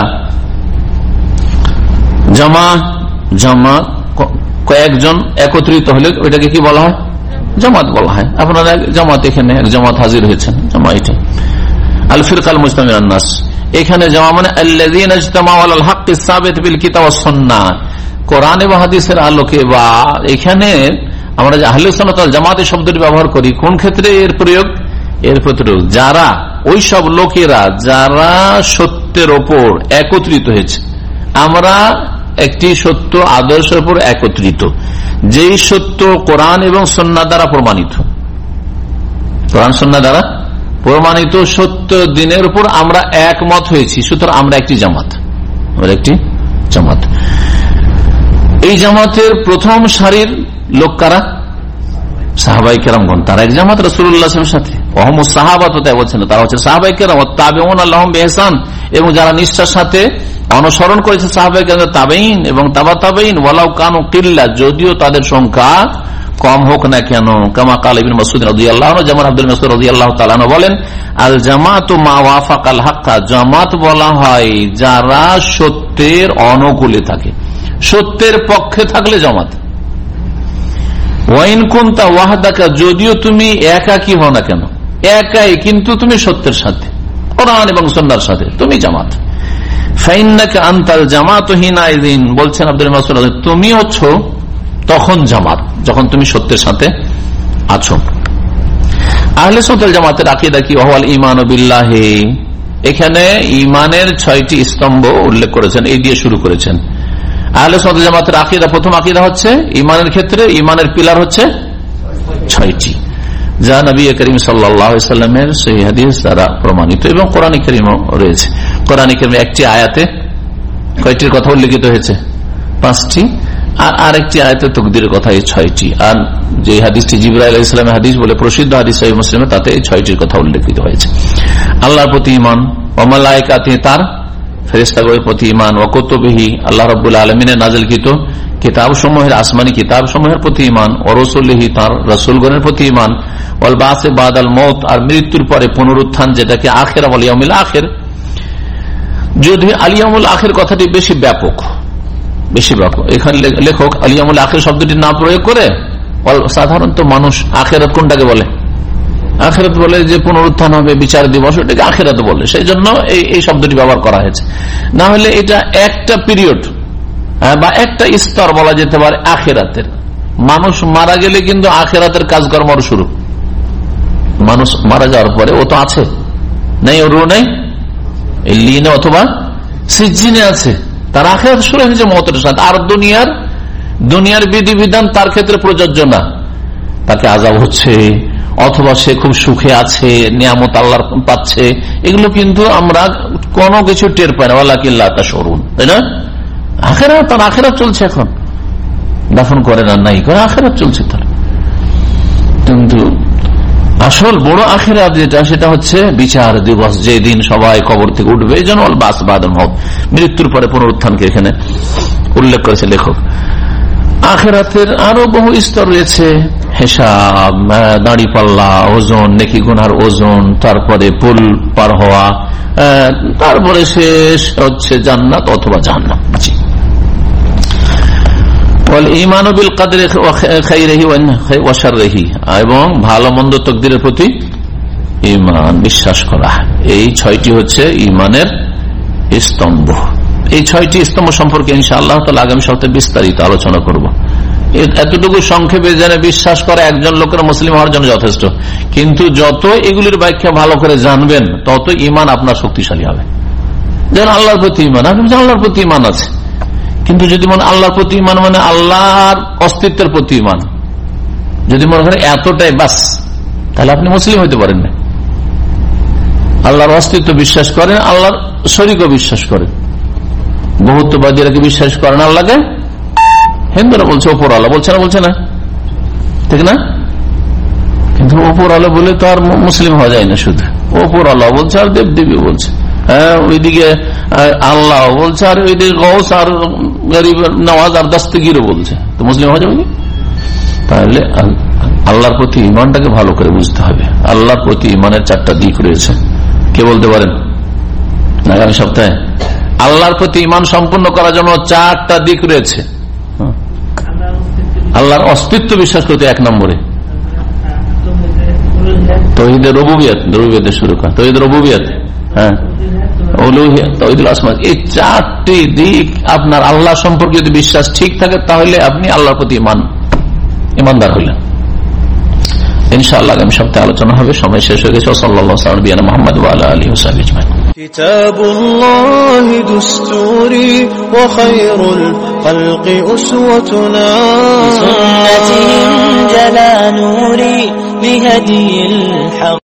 জামা, জামা কয়েকজন একত্রিত হলে ওইটাকে কি বলা হয়? জামাত বলা হয়। আপনারা জামাত, এখানে এক জামাত হাজির হয়েছেন, জামা এটা আল ফিরকাল মুজতামিউন নাস। এখানে জামা মানে আল্লাযীনা ইজতামাউ আলাল হাক্কি সাবিত বিল কিতাব ওয়াস সুন্নাহ, কোরআন এবং হাদিসের আলোকে। বা এখানে আমরা যে আহলে সুন্নাত ওয়াল জামাতের শব্দটি ব্যবহার করি, কোন ক্ষেত্রে এর প্রয়োগ? এর প্রয়োগ যারা, ওই সব লোকেরা যারা সত্যের ওপর একত্রিত হয়েছে। আমরা একটি সত্য আদর্শের উপর একত্রিত, যেই সত্য কোরআন এবং সুন্নাহ দ্বারা প্রমাণিত, কোরআন সুন্নাহ দ্বারা প্রমাণিত সত্য দিনের উপর আমরা একমত হয়েছি, সুতরাং আমরা একটি জামাত, আমরা একটি জামাত। এই জামাতের প্রথম সারির লোক কারা? সাহাবাই কেরামগণ, তারা এক জামাত রাসূলুল্লাহ সাথে। ওহমুস সাহাবাত বলছেন, তারা হচ্ছে সাহাবাই কেরাম, তাবেউন লাহুম বিইহসান, এবং যারা নিষ্ঠার সাথে অনুসরণ করেছে সাহাবাই কেরাম, তাবেইন এবং তাবা তাবেইন, ওয়ালাউ কানু কিল্লা, যদিও তাদের সংখ্যা কম হোক না কেন। কামা কাল ইবনে মাসউদ রাদিয়াল্লাহু আনহু, যেমন আব্দুল মাসউদ রাদিয়াল্লাহু তাআলা আনহু বলেন, আল জামাতু মা ওয়াফাকাল হাক্কা, জামাত বলা হয় যারা সত্যের অনুকূলে থাকে, সত্যের পক্ষে থাকলে জামাত। ওয়াইন কুনতা ওয়াহদাকা, যদিও তুমি একাকী হও না কেন, একাই কিন্তু তুমি সত্যের সাথে, কোরআন এবং সুন্নাহর সাথে, তুমি জামাত। ফাইন্নাকা আনতাল জামাতু হিনাইযিন, বলছেন আব্দুল মাসউদ, তুমি হচ্ছ তখন জামাত যখন তুমি সত্যের সাথে আছো। আহলে সুন্নাত ওয়াল জামাতের আকীদা কি? ওয়াল ঈমানু বিল্লাহি, এখানে ঈমানের ছয়টি স্তম্ভ উল্লেখ করেছেন, এই দিয়ে শুরু করেছেন। আহলে সুন্নাত ওয়াল জামাতের আকীদা, প্রথম আকীদা হচ্ছে ঈমানের ক্ষেত্রে ঈমানের পিলার হচ্ছে ছয়টি, যা নবী করিম সাল্লাল্লাহু আলাইহি ওয়াসাল্লামের সহিহ হাদিস দ্বারা প্রমাণিত এবং কোরআন কারীমও রয়েছে। কোরআন কারীমে একটি আয়াতে কয়টির কথা উল্লেখিত হয়েছে? পাঁচটি। আর আরেকটি আয়াতে তাকদীরের কথা এই ছয়টি। আর যে হাদিসটি জিবরাইল আলাইহিস সালামের হাদিস বলে প্রসিদ্ধ হাদিস সহিহ মুসলিমে, তাতে এই ছয়টির কথা উল্লেখিত হয়েছে। আল্লাহর প্রতি ঈমান, ওয়া মালায়েকাতিহি, তার ফেরেশতাগণের প্রতি ঈমান, ওয়া কুতুবিহি, আল্লাহ রাব্বুল আলামিনের নাযিলকৃত কিতাব সমূহের, আসমানী কিতাব সমূহের প্রতি ঈমান, ওয়া রাসূলিহি, তার রাসূলগণের প্রতি ঈমান, ওয়াল বাসি বাদাল মউত, আর মৃত্যুর পরে পুনরুত্থান, যেটাকে আখিরা ওয়াল ইয়াউমিল আখির। যদি আল ইয়াউমুল আখির কথাটি বেশি ব্যাপক, বেশিরভাগ। এখানে লেখক আলিয়ামুল আখির শব্দটি না প্রয়োগ করে সাধারণত মানুষ আখিরাত কোনটাকে বলে, আখিরাত বলে যে পুনরুত্থান হবে, বিচার দিবস, ওটাকে আখিরাত বলে, সেই জন্য এই শব্দটি ব্যবহার করা হয়েছে। না হলে এটা একটা পিরিয়ড বা একটা স্তর বলা যেতে পারে আখিরাতের। মানুষ মারা গেলে কিন্তু আখিরাতের কাজকর্ম শুরু। মানুষ মারা যাওয়ার পরে ও তো আছে, নেই ওর নেই লিনে অথবা সিজিনে আছে, তার আখিরাত শুরু হয়েছে মওতের সাথে। আর দুনিয়ার দুনিয়ার বিধিবিধান তার ক্ষেত্রে প্রযোজ্য না, তাকে আযাব হচ্ছে অথবা সে খুব সুখে আছে, নিয়ামত আল্লাহর পাচ্ছে, এগুলো কিন্তু আমরা কোনো কিছু টের পাই না। ওয়ালাকিল্লাহ তাশউরুন, তাই না? আখিরাত, তার আখিরাত চলছে, এখন দাফন করে না নাই করে আখিরাত চলছে তার। কিন্তু আসল বড় আখিরাত যেটা, সেটা হচ্ছে বিচার দিবস, যেদিন সবাই কবর থেকে উঠবে। এই জন্য বাস বাদল মওত, মৃত্যুর পরে পুনরুত্থানকে এখানে উল্লেখ করেছে লেখক। আখিরাতের আরো বহু স্তর রয়েছে, হিসাব, দাড়ি পাল্লা, ওজন, নেকি গুনার ওজন, তারপরে পুল পার হওয়া, তারপরে শেষ হচ্ছে জান্নাত অথবা জাহান্নাম। এবং ভালো মন্দ তাকদীরের প্রতি ঈমান, বিশ্বাস করা। এই ছয়টি হচ্ছে ঈমানের স্তম্ভ। এই ছয়টি স্তম্ভ সম্পর্কে ইনশাআল্লাহ তাআলা আগামী সপ্তাহে বিস্তারিত আলোচনা করব। এতটুকু সংক্ষেপে জেনে বিশ্বাস করা একজন লোকের মুসলিম হওয়ার জন্য যথেষ্ট। কিন্তু যত এগুলির ব্যাখ্যা ভালো করে জানবেন, তত ঈমান আপনার শক্তিশালী হবে। যেমন আল্লাহর প্রতি ঈমান, আপনি আল্লাহর প্রতি ঈমান আছে, কিন্তু যদি মনে আল্লাহর প্রতি ঈমান মানে আল্লাহর অস্তিত্বের প্রতি ঈমান, যদি মনে করেন এতটাই বাস, তাহলে আপনি মুসলিম হইতে পারেন না। আল্লাহর অস্তিত্ব বিশ্বাস করেন, আল্লাহর শরীকও বিশ্বাস করেন। বহুত্ববাদীরা কি বিশ্বাস করেন আল্লাহকে? হিন্দুরা বলছে ওপর আল্লাহ, বলছে না? বলছে না, ঠিক না? কিন্তু ওপর আল্লাহ বলে তো আর মুসলিম হওয়া যায় না। শুধু ওপর আল্লাহ বলছে আর দেব দেবী বলছে, হ্যাঁ, ওইদিকে আল্লাহ বলছে আর ওইদিকে গৌস আর গরিব নওয়াজ আর দস্তগীরও বলছে, তো মুসলিম হওয়া যাবে? তাহলে আল্লাহর প্রতি ইমানটাকে ভালো করে বুঝতে হবে। আল্লাহর প্রতি ইমানের চারটা দিক রয়েছে, কে বলতে পারেন আগামী সপ্তাহে? আল্লাহর প্রতি ইমান সম্পূর্ণ করার জন্য চারটা দিক রয়েছে। আল্লাহর অস্তিত্ব বিশ্বাস করতে এক নম্বরে তাওহীদে রুবুবিয়ত, রুবুবিয়তে শুরু করা, তাওহীদে রুবুবিয়ত, হ্যাঁ, উলুহিয়ত, তাওহীদুল আসমা। এই চারটি দিক আপনার আল্লাহ সম্পর্কে যদি বিশ্বাস ঠিক থাকে, তাহলে আপনি আল্লাহর প্রতি ইমান ইমানদার হইলেন। ইনশাআল্লাহ আগামী সপ্তাহে আলোচনা হবে। সময় শেষ হয়ে গেছে। সাল্লাল্লাহু আলাইহি ওয়া সাল্লাম মুহাম্মদ ওয়া আলা আলিহি ওয়া সাহবিহি আজমাইন। কিতাবুল্লাহি দুস্তুরি ওয়া খায়রুল খালকি উসওয়াতুনা সুন্নাতিন জালা নূরি বিহাদিল হক।